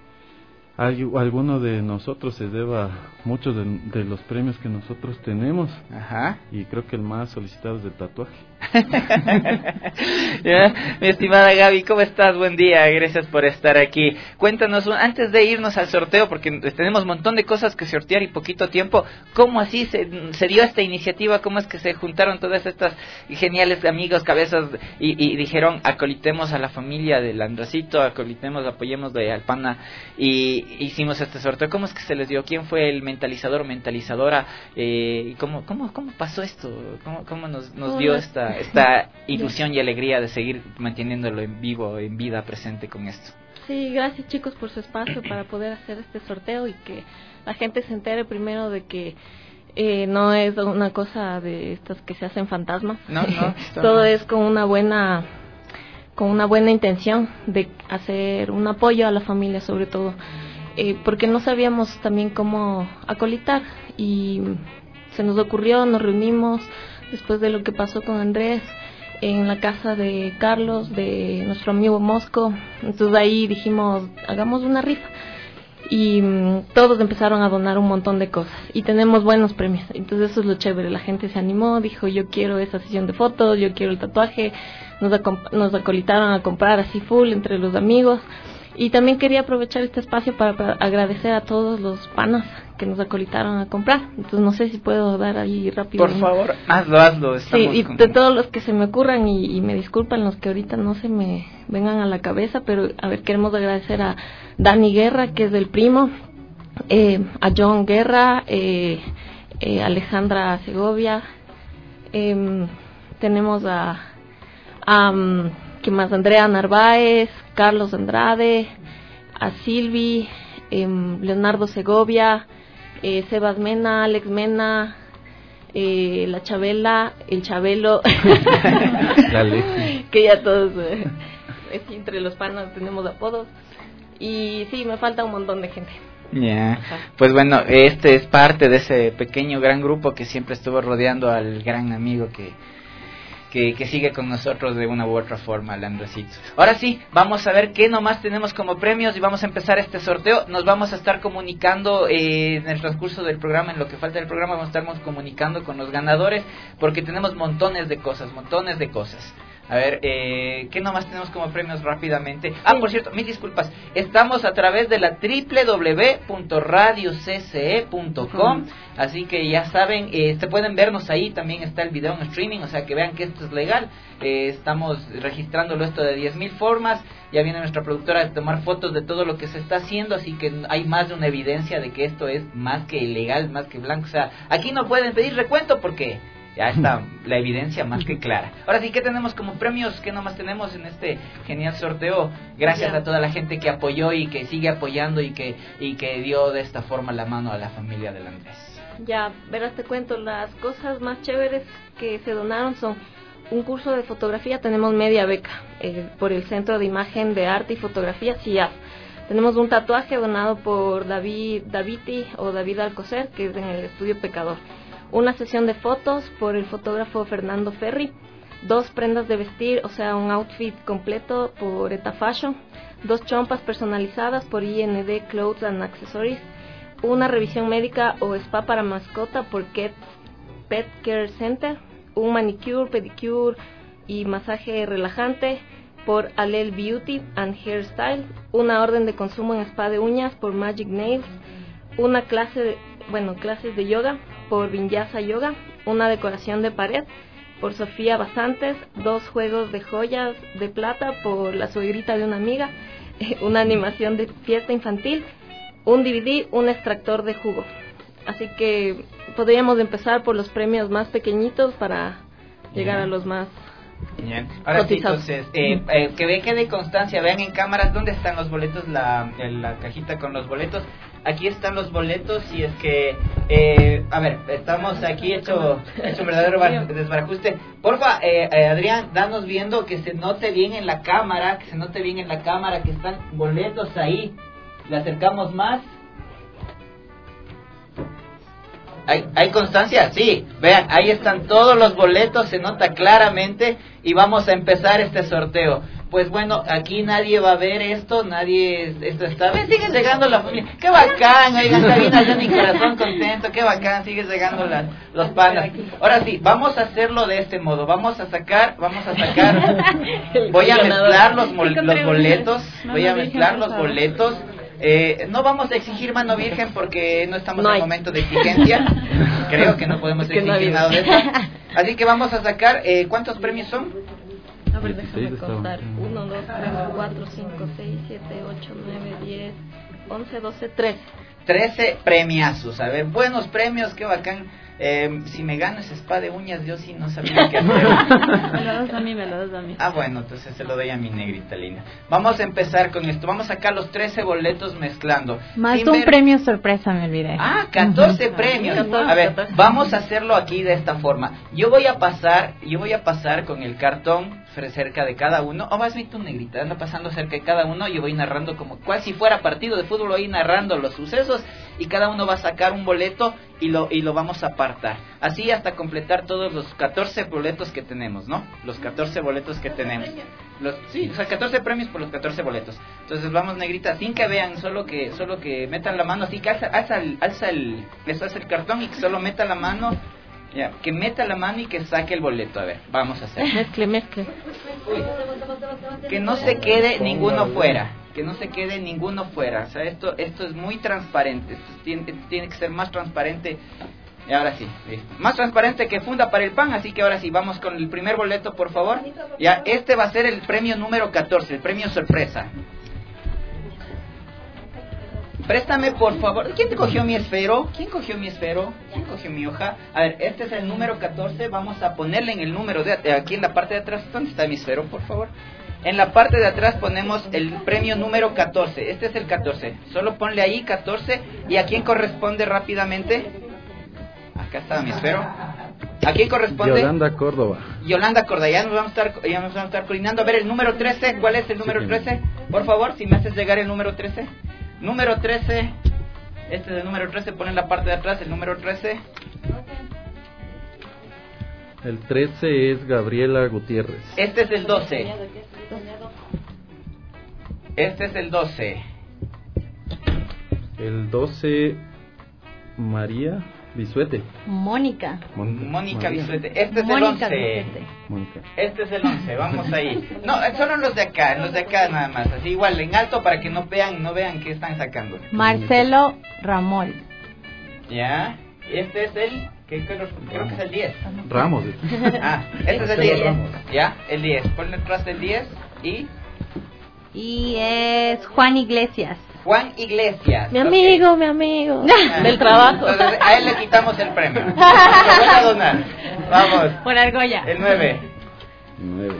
hay, alguno de nosotros se deba muchos de, de los premios que nosotros tenemos. Ajá. Y creo que el más solicitado es el tatuaje. Ya, mi estimada Gaby, ¿cómo estás? Buen día, gracias por estar aquí. Cuéntanos, antes de irnos al sorteo, porque tenemos un montón de cosas que sortear y poquito tiempo, ¿cómo así se, se dio esta iniciativa? ¿Cómo es que se juntaron todas estas geniales amigos, cabezas, y, y dijeron, acolitemos a la familia del Andresito, acolitemos, apoyemos de Alpana, y hicimos este sorteo? ¿Cómo es que se les dio? ¿Quién fue el mentalizador o mentalizadora? Eh, ¿cómo, cómo, ¿Cómo pasó esto? ¿Cómo, cómo nos, nos dio esta, esta ilusión y alegría de seguir manteniéndolo en vivo, en vida presente con esto? Sí, gracias chicos por su espacio para poder hacer este sorteo y que la gente se entere primero de que eh, no es una cosa de estas que se hacen fantasmas. No, no. Todo no. Es con una buena con una buena intención de hacer un apoyo a la familia sobre todo. eh, porque no sabíamos también cómo acolitar, y se nos ocurrió, nos reunimos después de lo que pasó con Andrés en la casa de Carlos, de nuestro amigo Mosco. Entonces ahí dijimos, hagamos una rifa, y um, todos empezaron a donar un montón de cosas y tenemos buenos premios. Entonces eso es lo chévere, la gente se animó, dijo yo quiero esa sesión de fotos, yo quiero el tatuaje, nos, acom- nos acolitaron a comprar así full entre los amigos. Y también quería aprovechar este espacio para, para agradecer a todos los panas que nos acolitaron a comprar. Entonces no sé si puedo dar ahí rápido. Por favor, hazlo, hazlo. Sí, y con... de todos los que se me ocurran, y, y me disculpan los que ahorita no se me vengan a la cabeza, pero a ver, queremos agradecer a Dani Guerra, que es del primo, eh, a John Guerra, eh, eh, Alejandra Segovia, eh, tenemos a... a um, ¿qué más? Andrea Narváez, Carlos Andrade, a Silvi, eh, Leonardo Segovia, eh, Sebas Mena, Alex Mena, eh, la Chabela, el Chabelo, que ya todos, eh, entre los panas tenemos apodos, y sí, me falta un montón de gente. Ya, yeah. Pues bueno, este es parte de ese pequeño gran grupo que siempre estuvo rodeando al gran amigo que Que, que sigue con nosotros de una u otra forma, el Andresito. Ahora sí, vamos a ver qué nomás tenemos como premios y vamos a empezar este sorteo. Nos vamos a estar comunicando eh, en el transcurso del programa, en lo que falta del programa, vamos a estarnos comunicando con los ganadores, porque tenemos montones de cosas, montones de cosas. A ver, eh, ¿qué nomás tenemos como premios rápidamente? Ah, por cierto, mis disculpas, estamos a través de la doble u doble u doble u punto radio c c e punto com, así que ya saben, eh, se pueden vernos ahí, también está el video en streaming, o sea que vean que esto es legal. Eh, estamos registrándolo esto de diez mil formas, ya viene nuestra productora de tomar fotos de todo lo que se está haciendo, así que hay más de una evidencia de que esto es más que legal, más que blanco, o sea, aquí no pueden pedir recuento porque... ya está la evidencia más que clara. Ahora sí, ¿qué tenemos como premios? ¿Qué nomás tenemos en este genial sorteo? Gracias a toda la gente que apoyó y que sigue apoyando y que y que dio de esta forma la mano a la familia del Andrés. Ya, verás, te cuento, las cosas más chéveres que se donaron son un curso de fotografía, tenemos media beca eh, por el Centro de Imagen de Arte y Fotografía, C I A F. Tenemos un tatuaje donado por David Daviti o David Alcocer, que es en el Estudio Pecador. Una sesión de fotos por el fotógrafo Fernando Ferri, dos prendas de vestir, o sea, un outfit completo por Eta Fashion, dos chompas personalizadas por I N D Clothes and Accessories, una revisión médica o spa para mascota por Ket Pet Care Center, un manicure, pedicure y masaje relajante por Alel Beauty and Hairstyle, una orden de consumo en spa de uñas por Magic Nails, una clase de, bueno, clases de yoga por Vinyasa Yoga, una decoración de pared por Sofía Basantes, dos juegos de joyas de plata por la suegrita de una amiga, una animación de fiesta infantil, un D V D, un extractor de jugo. Así que podríamos empezar por los premios más pequeñitos para llegar yeah. a los más Bien. Ahora sí, entonces, eh, eh, que ve que de constancia, vean en cámaras dónde están los boletos, la, la cajita con los boletos. Aquí están los boletos y es que, eh, a ver, estamos aquí hecho, hecho un verdadero desbarajuste. Porfa, eh, eh, Adrián, danos viendo que se note bien en la cámara, que se note bien en la cámara que están boletos ahí. Le acercamos más. ¿Hay, ¿Hay constancia? Sí, vean, ahí están todos los boletos, se nota claramente y vamos a empezar este sorteo. Pues bueno, aquí nadie va a ver esto, nadie, esto está, ven, sigue llegando la familia, qué bacán, oigan, Karina, ya mi corazón contento, qué bacán, sigue llegando la, los panas. Ahora sí, vamos a hacerlo de este modo, vamos a sacar, vamos a sacar, voy a mezclar los, los boletos, voy a mezclar los boletos. Eh, no vamos a exigir mano virgen porque no estamos no en momento de exigencia. Creo que no podemos exigir no nada de eso. Así que vamos a sacar, eh, ¿cuántos premios son? A ver, déjame contar. uno, dos, tres, cuatro, cinco, seis, siete, ocho, nueve, diez, once, doce, trece. trece premiazos, a ver, buenos premios, qué bacán. Eh, si me gano ese spa de uñas, yo sí no sabía qué hacer. Me lo das a mí, me lo das a mí. Ah, bueno, entonces se lo doy a mi negrita linda. Vamos a empezar con esto. Vamos a sacar los trece boletos mezclando. Más Sin un ver... premio sorpresa, me olvidé. Ah, catorce uh-huh. premios. catorce, A ver, catorce. vamos a hacerlo aquí de esta forma. Yo voy a pasar, yo voy a pasar con el cartón cerca de cada uno. O más bien tú, negrita, anda pasando cerca de cada uno. Yo voy narrando como cual si fuera partido de fútbol, voy narrando los sucesos y cada uno va a sacar un boleto y lo y lo vamos a apartar. Así hasta completar todos los catorce boletos que tenemos, ¿no? Los catorce boletos que tenemos. Los, sí, o sea, catorce premios por los catorce boletos. Entonces vamos, negrita, sin que vean, solo que solo que metan la mano, así que alza, alza, el, alza el, eso es el cartón y que solo meta la mano, ya, que meta la mano y que saque el boleto. A ver, vamos a hacer. Mezcle, mezcle. Que no se quede ninguno fuera. Que no se quede ninguno fuera. O sea, esto esto es muy transparente. Esto tiene, tiene que ser más transparente. Y ahora sí, listo. Más transparente que funda para el pan. Así que ahora sí, vamos con el primer boleto, por favor. Ya, este va a ser el premio número catorce, el premio sorpresa. Préstame, por favor. ¿Quién te cogió mi esfero? ¿Quién cogió mi esfero? ¿Quién cogió mi hoja? A ver, este es el número catorce. Vamos a ponerle en el número de, de aquí en la parte de atrás. ¿Dónde está mi esfero, por favor? En la parte de atrás ponemos el premio número catorce. Este es el catorce. Solo ponle ahí catorce. ¿Y a quién corresponde rápidamente? Acá está mi esfero. ¿A quién corresponde? Yolanda Córdoba. Yolanda Córdoba. Ya nos vamos a estar, ya nos vamos a estar coordinando. A ver, el número trece. ¿Cuál es el número trece? Por favor, si me haces llegar el número trece. Número trece. Este es el número trece. Pon en la parte de atrás el número trece. El trece es Gabriela Gutiérrez. Este es el doce. Este es el doce. El doce, María Bisuete. Mónica. Mónica Bisuete. Este es Mónica el once. Bisuete. Mónica. Este es el once. Vamos ahí. No, solo los de acá, los de acá nada más. Así igual en alto para que no vean, no vean qué están sacando. Marcelo Ramón. Ya. Este es el que creo, creo que es el diez. Ramos. Ah, este es el diez. Ya, el diez. Ponle atrás del diez y Y es Juan Iglesias. Juan Iglesias. Mi amigo, okay. mi amigo. Del trabajo. Entonces, a él le quitamos el premio. Lo voy a donar. Vamos. Por argolla. El nueve. nueve.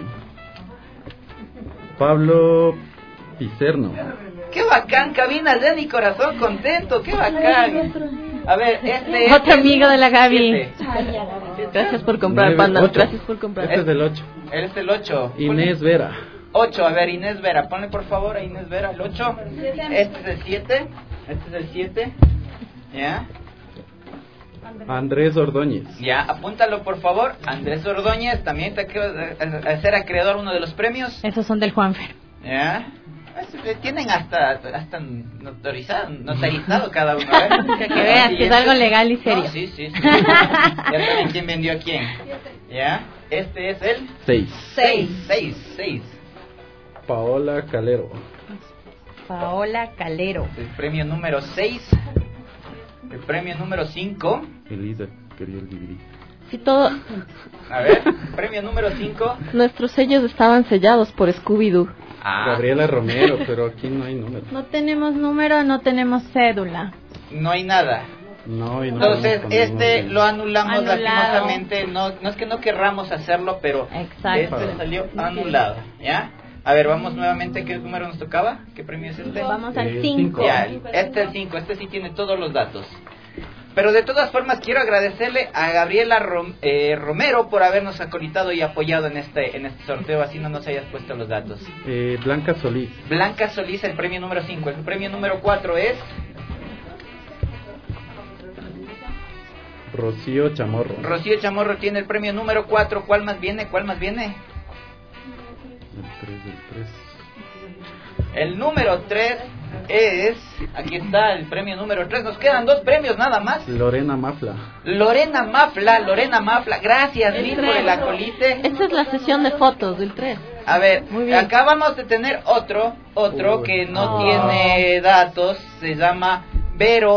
Pablo Picerno. Qué bacán, cabina de mi corazón contento. Qué bacán. A ver, este es otro amigo de la Gaby. Gracias por comprar, nueve, Panda. ocho. Gracias por comprar. Este es el ocho. Él es el ocho. Inés Vera. ocho, a ver, Inés Vera, ponle por favor a Inés Vera el ocho. Este es el siete. Este es el siete. Ya. Andrés Ordóñez. Ya, apúntalo por favor. Andrés Ordóñez, también te quiero hacer acreedor uno de los premios. Esos son del Juanfer. Ya. Tienen hasta hasta notarizado, notarizado cada uno. ¿Eh? Que, que veas que es algo legal y serio. No, sí, sí, sí. Ya saben quién vendió a quién. Ya. Este es el seis. seis, seis, seis. Paola Calero. Paola Calero. El premio número seis. El premio número cinco. Elisa quería el D V D. Sí, todo. A ver, premio número cinco. Nuestros sellos estaban sellados por Scooby-Doo. Ah. Gabriela Romero, pero aquí no hay número. No tenemos número, no tenemos cédula. No hay nada. No, y no Entonces, este no lo anulamos Anulado. lastimosamente. No, no es que no querramos hacerlo, pero Exacto. este salió anulado. ¿Ya? A ver, vamos nuevamente. ¿Qué número nos tocaba? ¿Qué premio es este? Vamos al Eh, cinco. Ya, este es el cinco. Este sí tiene todos los datos. Pero de todas formas quiero agradecerle a Gabriela Rom, eh, Romero por habernos acolitado y apoyado en este en este sorteo, así no nos hayas puesto los datos. Eh, Blanca Solís. Blanca Solís, el premio número cinco. El premio número cuatro es Rocío Chamorro. Rocío Chamorro tiene el premio número cuatro. ¿Cuál más viene? ¿Cuál más viene? El tres, el tres. El número tres es... Aquí está el premio número tres. Nos quedan dos premios nada más. Lorena Mafla. Lorena Mafla, Lorena Mafla. Gracias, Lil, por el acolite. Esta es la sesión de fotos del tres. A ver, acá vamos a tener otro, otro Uy. que no Oh. tiene datos. Se llama Vero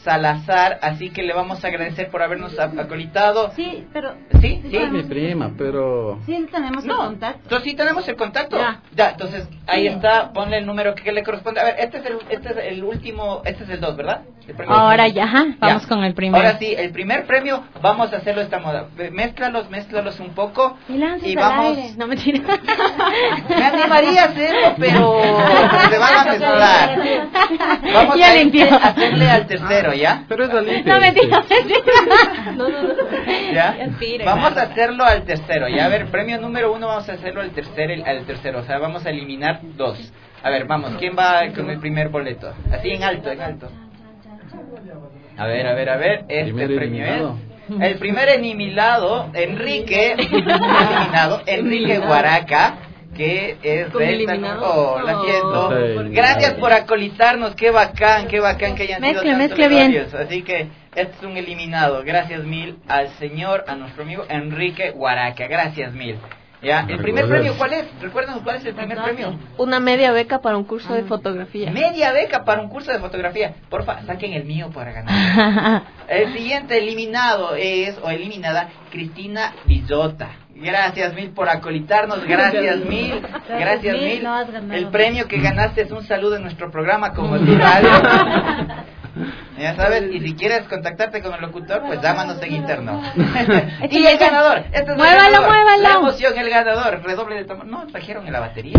Salazar, así que le vamos a agradecer por habernos acolitado. Sí, pero... ¿Sí? ¿Sí? Es mi prima, pero... Sí, tenemos no. el contacto. Entonces sí tenemos el contacto. Ya. Ya, entonces ahí Sí. está, ponle el número que, que le corresponde. A ver, este es el, este es el último, este es el dos, ¿verdad? El premio. Ahora ya, ajá, vamos Ya. con el primero. Ahora sí, el primer premio, vamos a hacerlo de esta moda. Mézclalos, mézclalos un poco. Y lances y al vamos... aire. No, mentira. Me animaría a hacerlo, pero se van a mezclar. Vamos Ya a limpió. hacerle al tercero, ¿ya? Pero es la limpia. No, mentira, mentira. No, no, no. ¿Ya? Aspire, Vamos claro. a hacerlo al tercero, ¿ya? A ver, premio número uno vamos a hacerlo al tercero, al tercero, o sea, vamos a eliminar dos. A ver, vamos, ¿quién va con el primer boleto? Así en alto, en alto. A ver, a ver, a ver, este Primer premio eliminado. es... El primer eliminado, Enrique, eliminado, Enrique Guaraca, que es ¿Con de esta... eliminado? Oh, lo Oh. siento. Está Gracias por acolitarnos, qué bacán, qué bacán que hayan Mezcle, sido tantos mezcle bien. varios. Así que este es un eliminado. Gracias mil al señor, a nuestro amigo Enrique Guaraca. Gracias mil. Ya, el primer premio, ¿cuál es? Recuérdanos cuál es el primer premio. Una media beca para un curso de fotografía. Media beca para un curso de fotografía. Porfa, saquen el mío para ganar. El siguiente eliminado es, o eliminada, Cristina Villota. Gracias mil por acolitarnos, gracias mil, gracias mil, mil. no has ganado. El premio que ganaste es un saludo en nuestro programa como tu radio. Ya sabes, y si quieres contactarte con el locutor, pues llámanos en interno. Y el ganador, este es el Muévalo, ganador. muévalo. La emoción, el ganador, redoble de tambor. No, trajeron en la batería.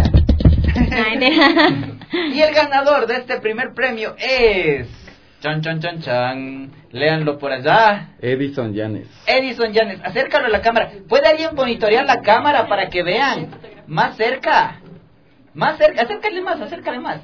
Y el ganador de este primer premio es... Chan, chan, chan, chan. Léanlo por allá. Edison Llanes. Edison Llanes, acércalo a la cámara. ¿Puede alguien monitorear la cámara para que vean? Más cerca. Más cerca, acércale más, acércale más.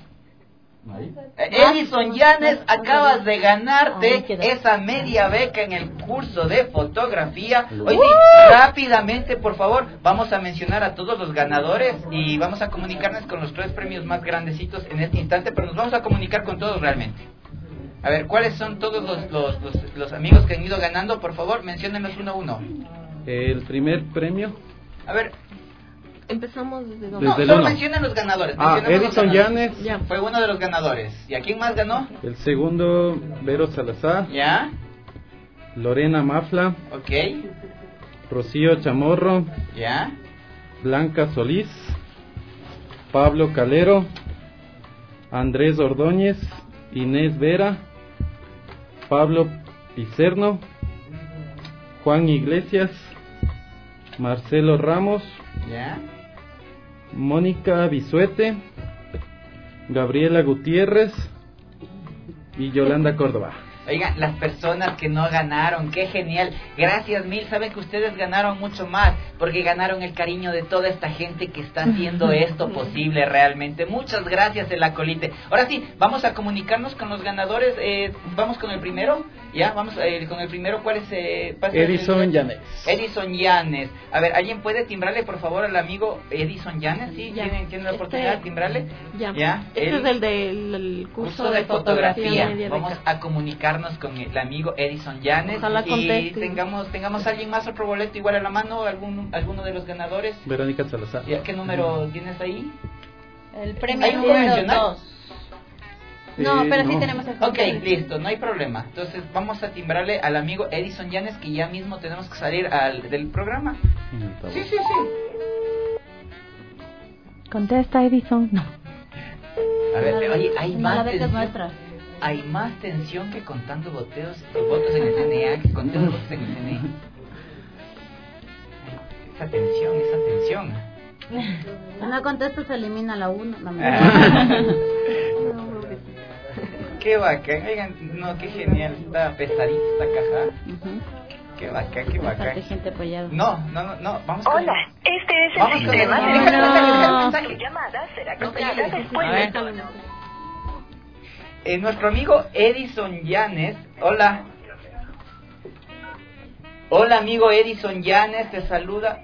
Eh, Edison Llanes, acabas de ganarte esa media beca en el curso de fotografía. Hoy sí, rápidamente, por favor, vamos a mencionar a todos los ganadores y vamos a comunicarnos con los tres premios más grandecitos en este instante, pero nos vamos a comunicar con todos realmente. A ver, ¿cuáles son todos los, los, los, los amigos que han ido ganando? Por favor, menciónenlos uno a uno. El primer premio. A ver, Empezamos desde donde. no, Desde el solo uno. mencionen los ganadores. Ah, mencionemos los Edison ganadores. Llanes. Ya. Fue uno de los ganadores. ¿Y a quién más ganó? El segundo, Vero Salazar. ¿Ya? Lorena Mafla. Ok. Rocío Chamorro. ¿Ya? Blanca Solís. Pablo Calero. Andrés Ordóñez. Inés Vera. Pablo Picerno. Juan Iglesias. Marcelo Ramos. ¿Ya? Mónica Bisuete, Gabriela Gutiérrez y Yolanda Córdoba. Oigan, las personas que no ganaron, qué genial. Gracias mil, saben que ustedes ganaron mucho más, porque ganaron el cariño de toda esta gente que está haciendo esto posible realmente. Muchas gracias, el acolite. Ahora sí, vamos a comunicarnos con los ganadores. Eh, vamos con el primero, ya, vamos eh, con el primero. ¿Cuál es? Eh, pasa el- Edison Llanes. Edison Llanes. A ver, ¿alguien puede timbrarle por favor al amigo Edison Llanes? ¿Sí? Ya. ¿Tienen, ¿tienen la Este- oportunidad de timbrarle? Ya. ¿Ya? Este El- es el del el curso, curso de fotografía. media Vamos beca. a comunicarnos con el amigo Edison Llanes. Ojalá y conteste. tengamos tengamos alguien más, otro boleto igual a la mano, algún alguno de los ganadores. Verónica Salazar. ¿Ya? ¿Qué número tienes ahí? El premio ¿Hay un número convencional? dos. No, Eh, pero sí no. tenemos el Ok, listo, no hay problema. Entonces vamos a timbrarle al amigo Edison Llanes, que ya mismo tenemos que salir al, del programa. Sí, sí, sí. Contesta, Edison. No. A ver, oye, hay No, más la beca es tensión. nuestra. Hay más tensión que contando votos, votos en el C N A, que contando votos en el C N I. Esa tensión, esa tensión. Si no contestas, se elimina la uno. No, me- Qué bacán, oigan, no, qué genial, está pesadita esta caja. Ujú. Qué bacán, qué Bastante bacán. gente apoyada. No, no, no, no, vamos con... Hola, este es el Vamos con sistema el- de Déjale, déjale, déjale el Su mensaje. llamada será No, copiada cállate. después A del ver. tono. Eh, nuestro amigo Edison Llanes, hola. Hola amigo Edison Llanes, te saluda.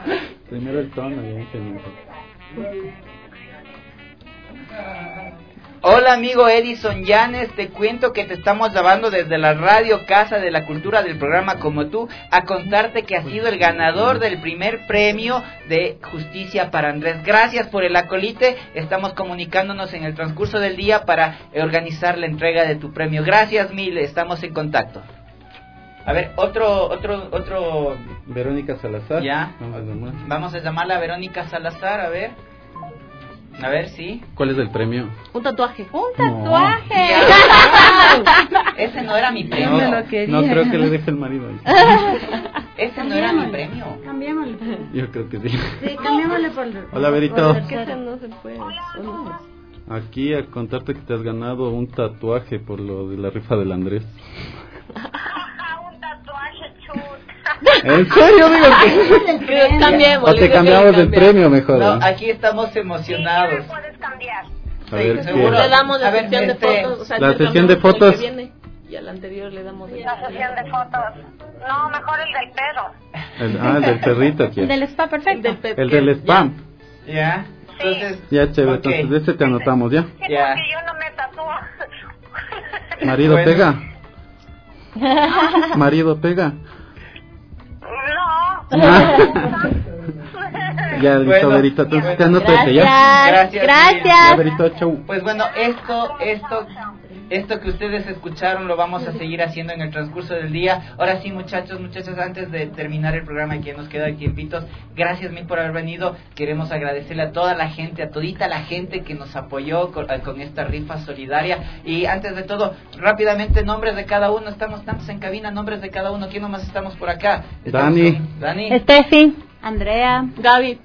Primero el tono y ahí se miente. Hola amigo Edison Llanes, te cuento que te estamos llamando desde la radio Casa de la Cultura del programa Como Tú a contarte que has sido el ganador del primer premio de Justicia para Andrés. Gracias por el acolite, estamos comunicándonos en el transcurso del día para organizar la entrega de tu premio. Gracias mil, estamos en contacto. A ver, otro, otro, otro... Verónica Salazar. Ya, vamos a llamarla a Verónica Salazar, a ver. A ver, sí. ¿Cuál es el premio? Un tatuaje. ¡Un tatuaje! No. Ese no era mi premio. No, no creo que le deje el marido. Ese no era mi premio. Cambiémosle. Yo creo que sí. Sí, cambiémosle por... Hola, Verito. ¿Por qué no se puede? Aquí a contarte que te has ganado un tatuaje por lo de la rifa del Andrés. ¿En serio, digo que cambiemos? O te cambiamos el premio mejor. No, ¿eh? aquí estamos emocionados. puedes cambiar. A ver, seguro. ¿qué? Le damos la A ver, sesión de este, fotos. O sea, la le sesión de cambiamos fotos. el que viene, y al anterior le damos el... La sesión de fotos. No, mejor el del perro. El, ah, el del perrito aquí. El del spa, perfecto. El del spam. Ya, entonces... Ya, chévere, ok. entonces este te anotamos, ¿ya? Sí, Ya. porque yo no me tatúo. Marido Bueno. pega. Marido pega. No. Ya, listo, Bueno, Verito, entonces bueno. te anoto este, ¿ya? Gracias. Gracias. Ya, Verito, chau. Pues bueno, esto, esto, esto que ustedes escucharon lo vamos a seguir haciendo en el transcurso del día. Ahora sí, muchachos, muchachas, antes de terminar el programa, que nos queda tiempitos, gracias mil por haber venido. Queremos agradecerle a toda la gente, a todita la gente que nos apoyó con, con esta rifa solidaria. Y antes de todo, rápidamente, nombres de cada uno. Estamos tantos en cabina, nombres de cada uno. ¿Quién nomás estamos por acá? Estamos Dani. con Dani. Steffi, Andrea, Gaby.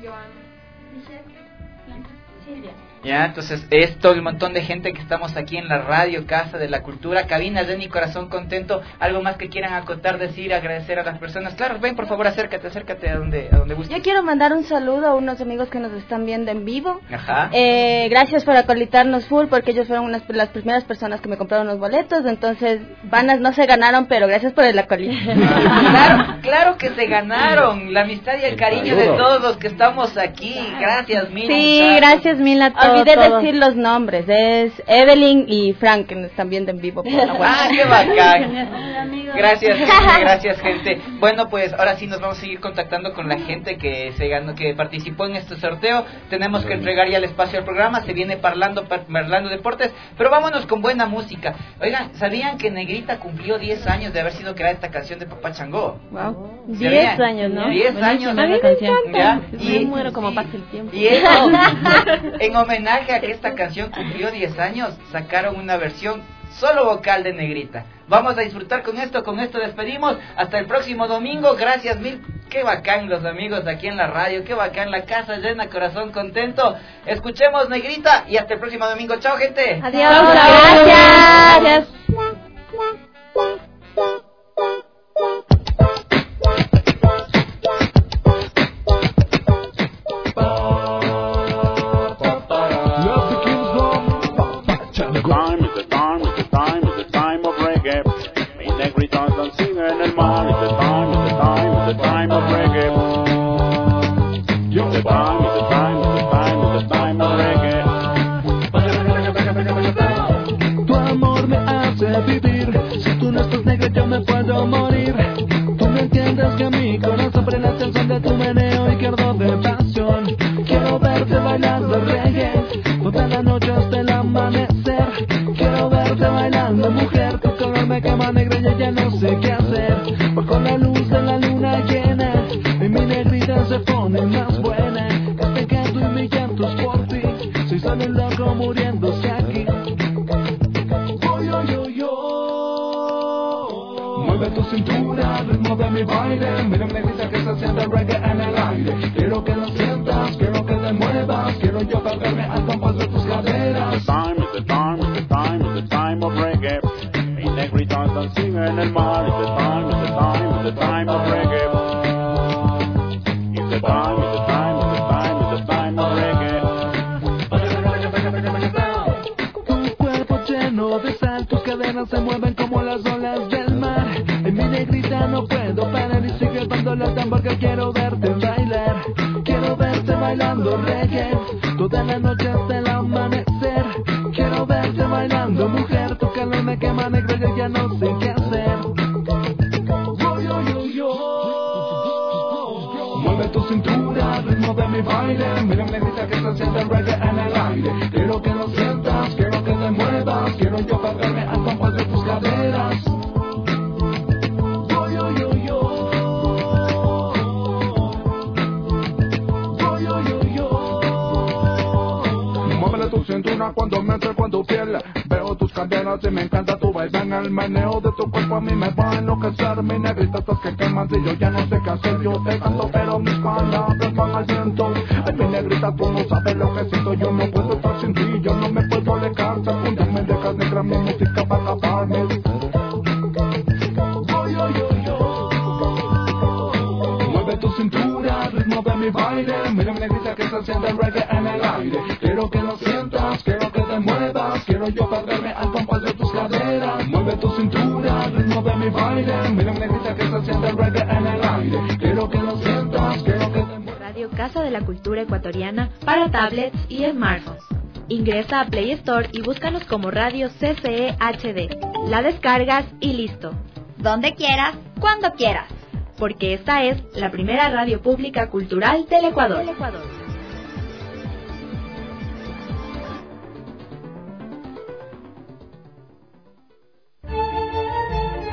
Ya, entonces es todo el montón de gente que estamos aquí en la radio Casa de la Cultura, cabinas de mi corazón contento. Algo más que quieran acotar, decir, agradecer a las personas. Claro, ven por favor, acércate, acércate a donde, a donde gustes. Yo quiero mandar un saludo a unos amigos que nos están viendo en vivo. Ajá. Eh, gracias por acolitarnos full, porque ellos fueron unas, las primeras personas que me compraron los boletos. Entonces, vanas no se ganaron, pero gracias por el acolito. Claro, claro que se ganaron. La amistad y el cariño de todos los que estamos aquí. Gracias mil. Sí, muchachos. gracias mil a todos. Olvidé todos. decir los nombres. Es Evelyn y Frank, que nos están viendo en vivo. Por la web. Ah, qué bacán. Gracias, gente, gracias, gente. Bueno, pues ahora sí nos vamos a seguir contactando con la gente que se ganó, que participó en este sorteo. Tenemos que entregar ya el espacio al programa. Se viene parlando, parlando deportes, pero vámonos con buena música. Oigan, ¿sabían que Negrita cumplió diez años de haber sido creada esta canción de Papá Changó? Wow. ¿Sí diez sabían? años, ¿no? diez Buenísima años. la A mí me canción. Ya, Y y, muero como pasa el tiempo. y eso, en homenaje a que esta canción cumplió diez años, sacaron una versión solo vocal de Negrita. Vamos a disfrutar con esto, con esto despedimos. Hasta el próximo domingo, gracias mil. Qué bacán los amigos aquí en la radio, qué bacán la casa llena, corazón contento. Escuchemos Negrita y hasta el próximo domingo. Chao, gente. Adiós. Gracias. Time is the time, is the time, is the time of reggae. Mi negrita están sigue en el mar. Is the time, is the time, is the time of reggae. Is the time, is the time, is the time, is the time of reggae. Tu amor me hace vivir. Si tú no estás negra yo me puedo morir. Tú no entiendes que mi corazón prende la atención de tu meneo y quiero de pasión. Quiero verte bailando reggae toda la noche hasta el amanecer. Quiero verte bailando, mujer. Tu color me quema negra y ya no sé qué hacer. Bajo la luz de la luna llena y mi negrita se pone más buena. Este canto y mi llanto es por ti. Soy solo un loco muriéndose aquí. Oh, yo, yo, yo. Mueve tu cintura al ritmo de mi baile. Mira negrita que se siente reggae en el aire. Quiero que lo sientas, quiero que te muevas. Quiero yo perderme al compás de tus caderas. The time is the time, is the time, is the time of reggae. Mi negrita están sigue en el mar. Is the time, is the time, is the time of reggae. Is the time, is the time, is the time, is the time of reggae. Tu cuerpo lleno de sal, tus cadenas se mueven como las olas del mar. En mi negrita no puedo parar y sigue dando la tambor que quiero verte bailar. Quiero verte bailando reggae toda la noche hasta el amanecer. Quiero quema negra, yo ya no sé qué hacer. Yo, yo, yo, yo. Mueve tu cintura, ritmo de mi baile. Mira negrita que se siente el reggae en el aire. Quiero que lo sientas, quiero que te muevas. Quiero yo perderme al compás de tus caderas. Yo, yo, yo, yo. Yo, yo, yo, yo. Muévele tu cintura cuando me entre con tu piel. Veo tus caderas y me encanta tu baile. En el meneo de tu cuerpo a mí me va a enloquecer. Mi negrita estás que quemas y yo ya no sé qué hacer. Yo te canto pero mis palabras van al viento. Ay, mi negrita, tú no sabes lo que siento. Yo no puedo estar sin ti, yo no me puedo alejar. Un día me dejas negra mi música para acabarme. Yo, yo, yo, yo. Mueve tu cintura, ritmo de mi baile. Mira mi negrita que se siente el reggae en el aire. Quiero que lo sientas, quiero que te muevas. Quiero yo perderme al compás de tus caderas. Mueve tu cintura, ritmo de mi baile. Mira mi negrita que se siente el reggae en el aire. Quiero que lo sientas, quiero que te muevas. Radio Casa de la Cultura Ecuatoriana para tablets y smartphones. Ingresa a Play Store y búscanos como Radio C C E H D. La descargas y listo. Donde quieras, cuando quieras. Porque esta es la primera radio pública cultural del Ecuador. Del Ecuador.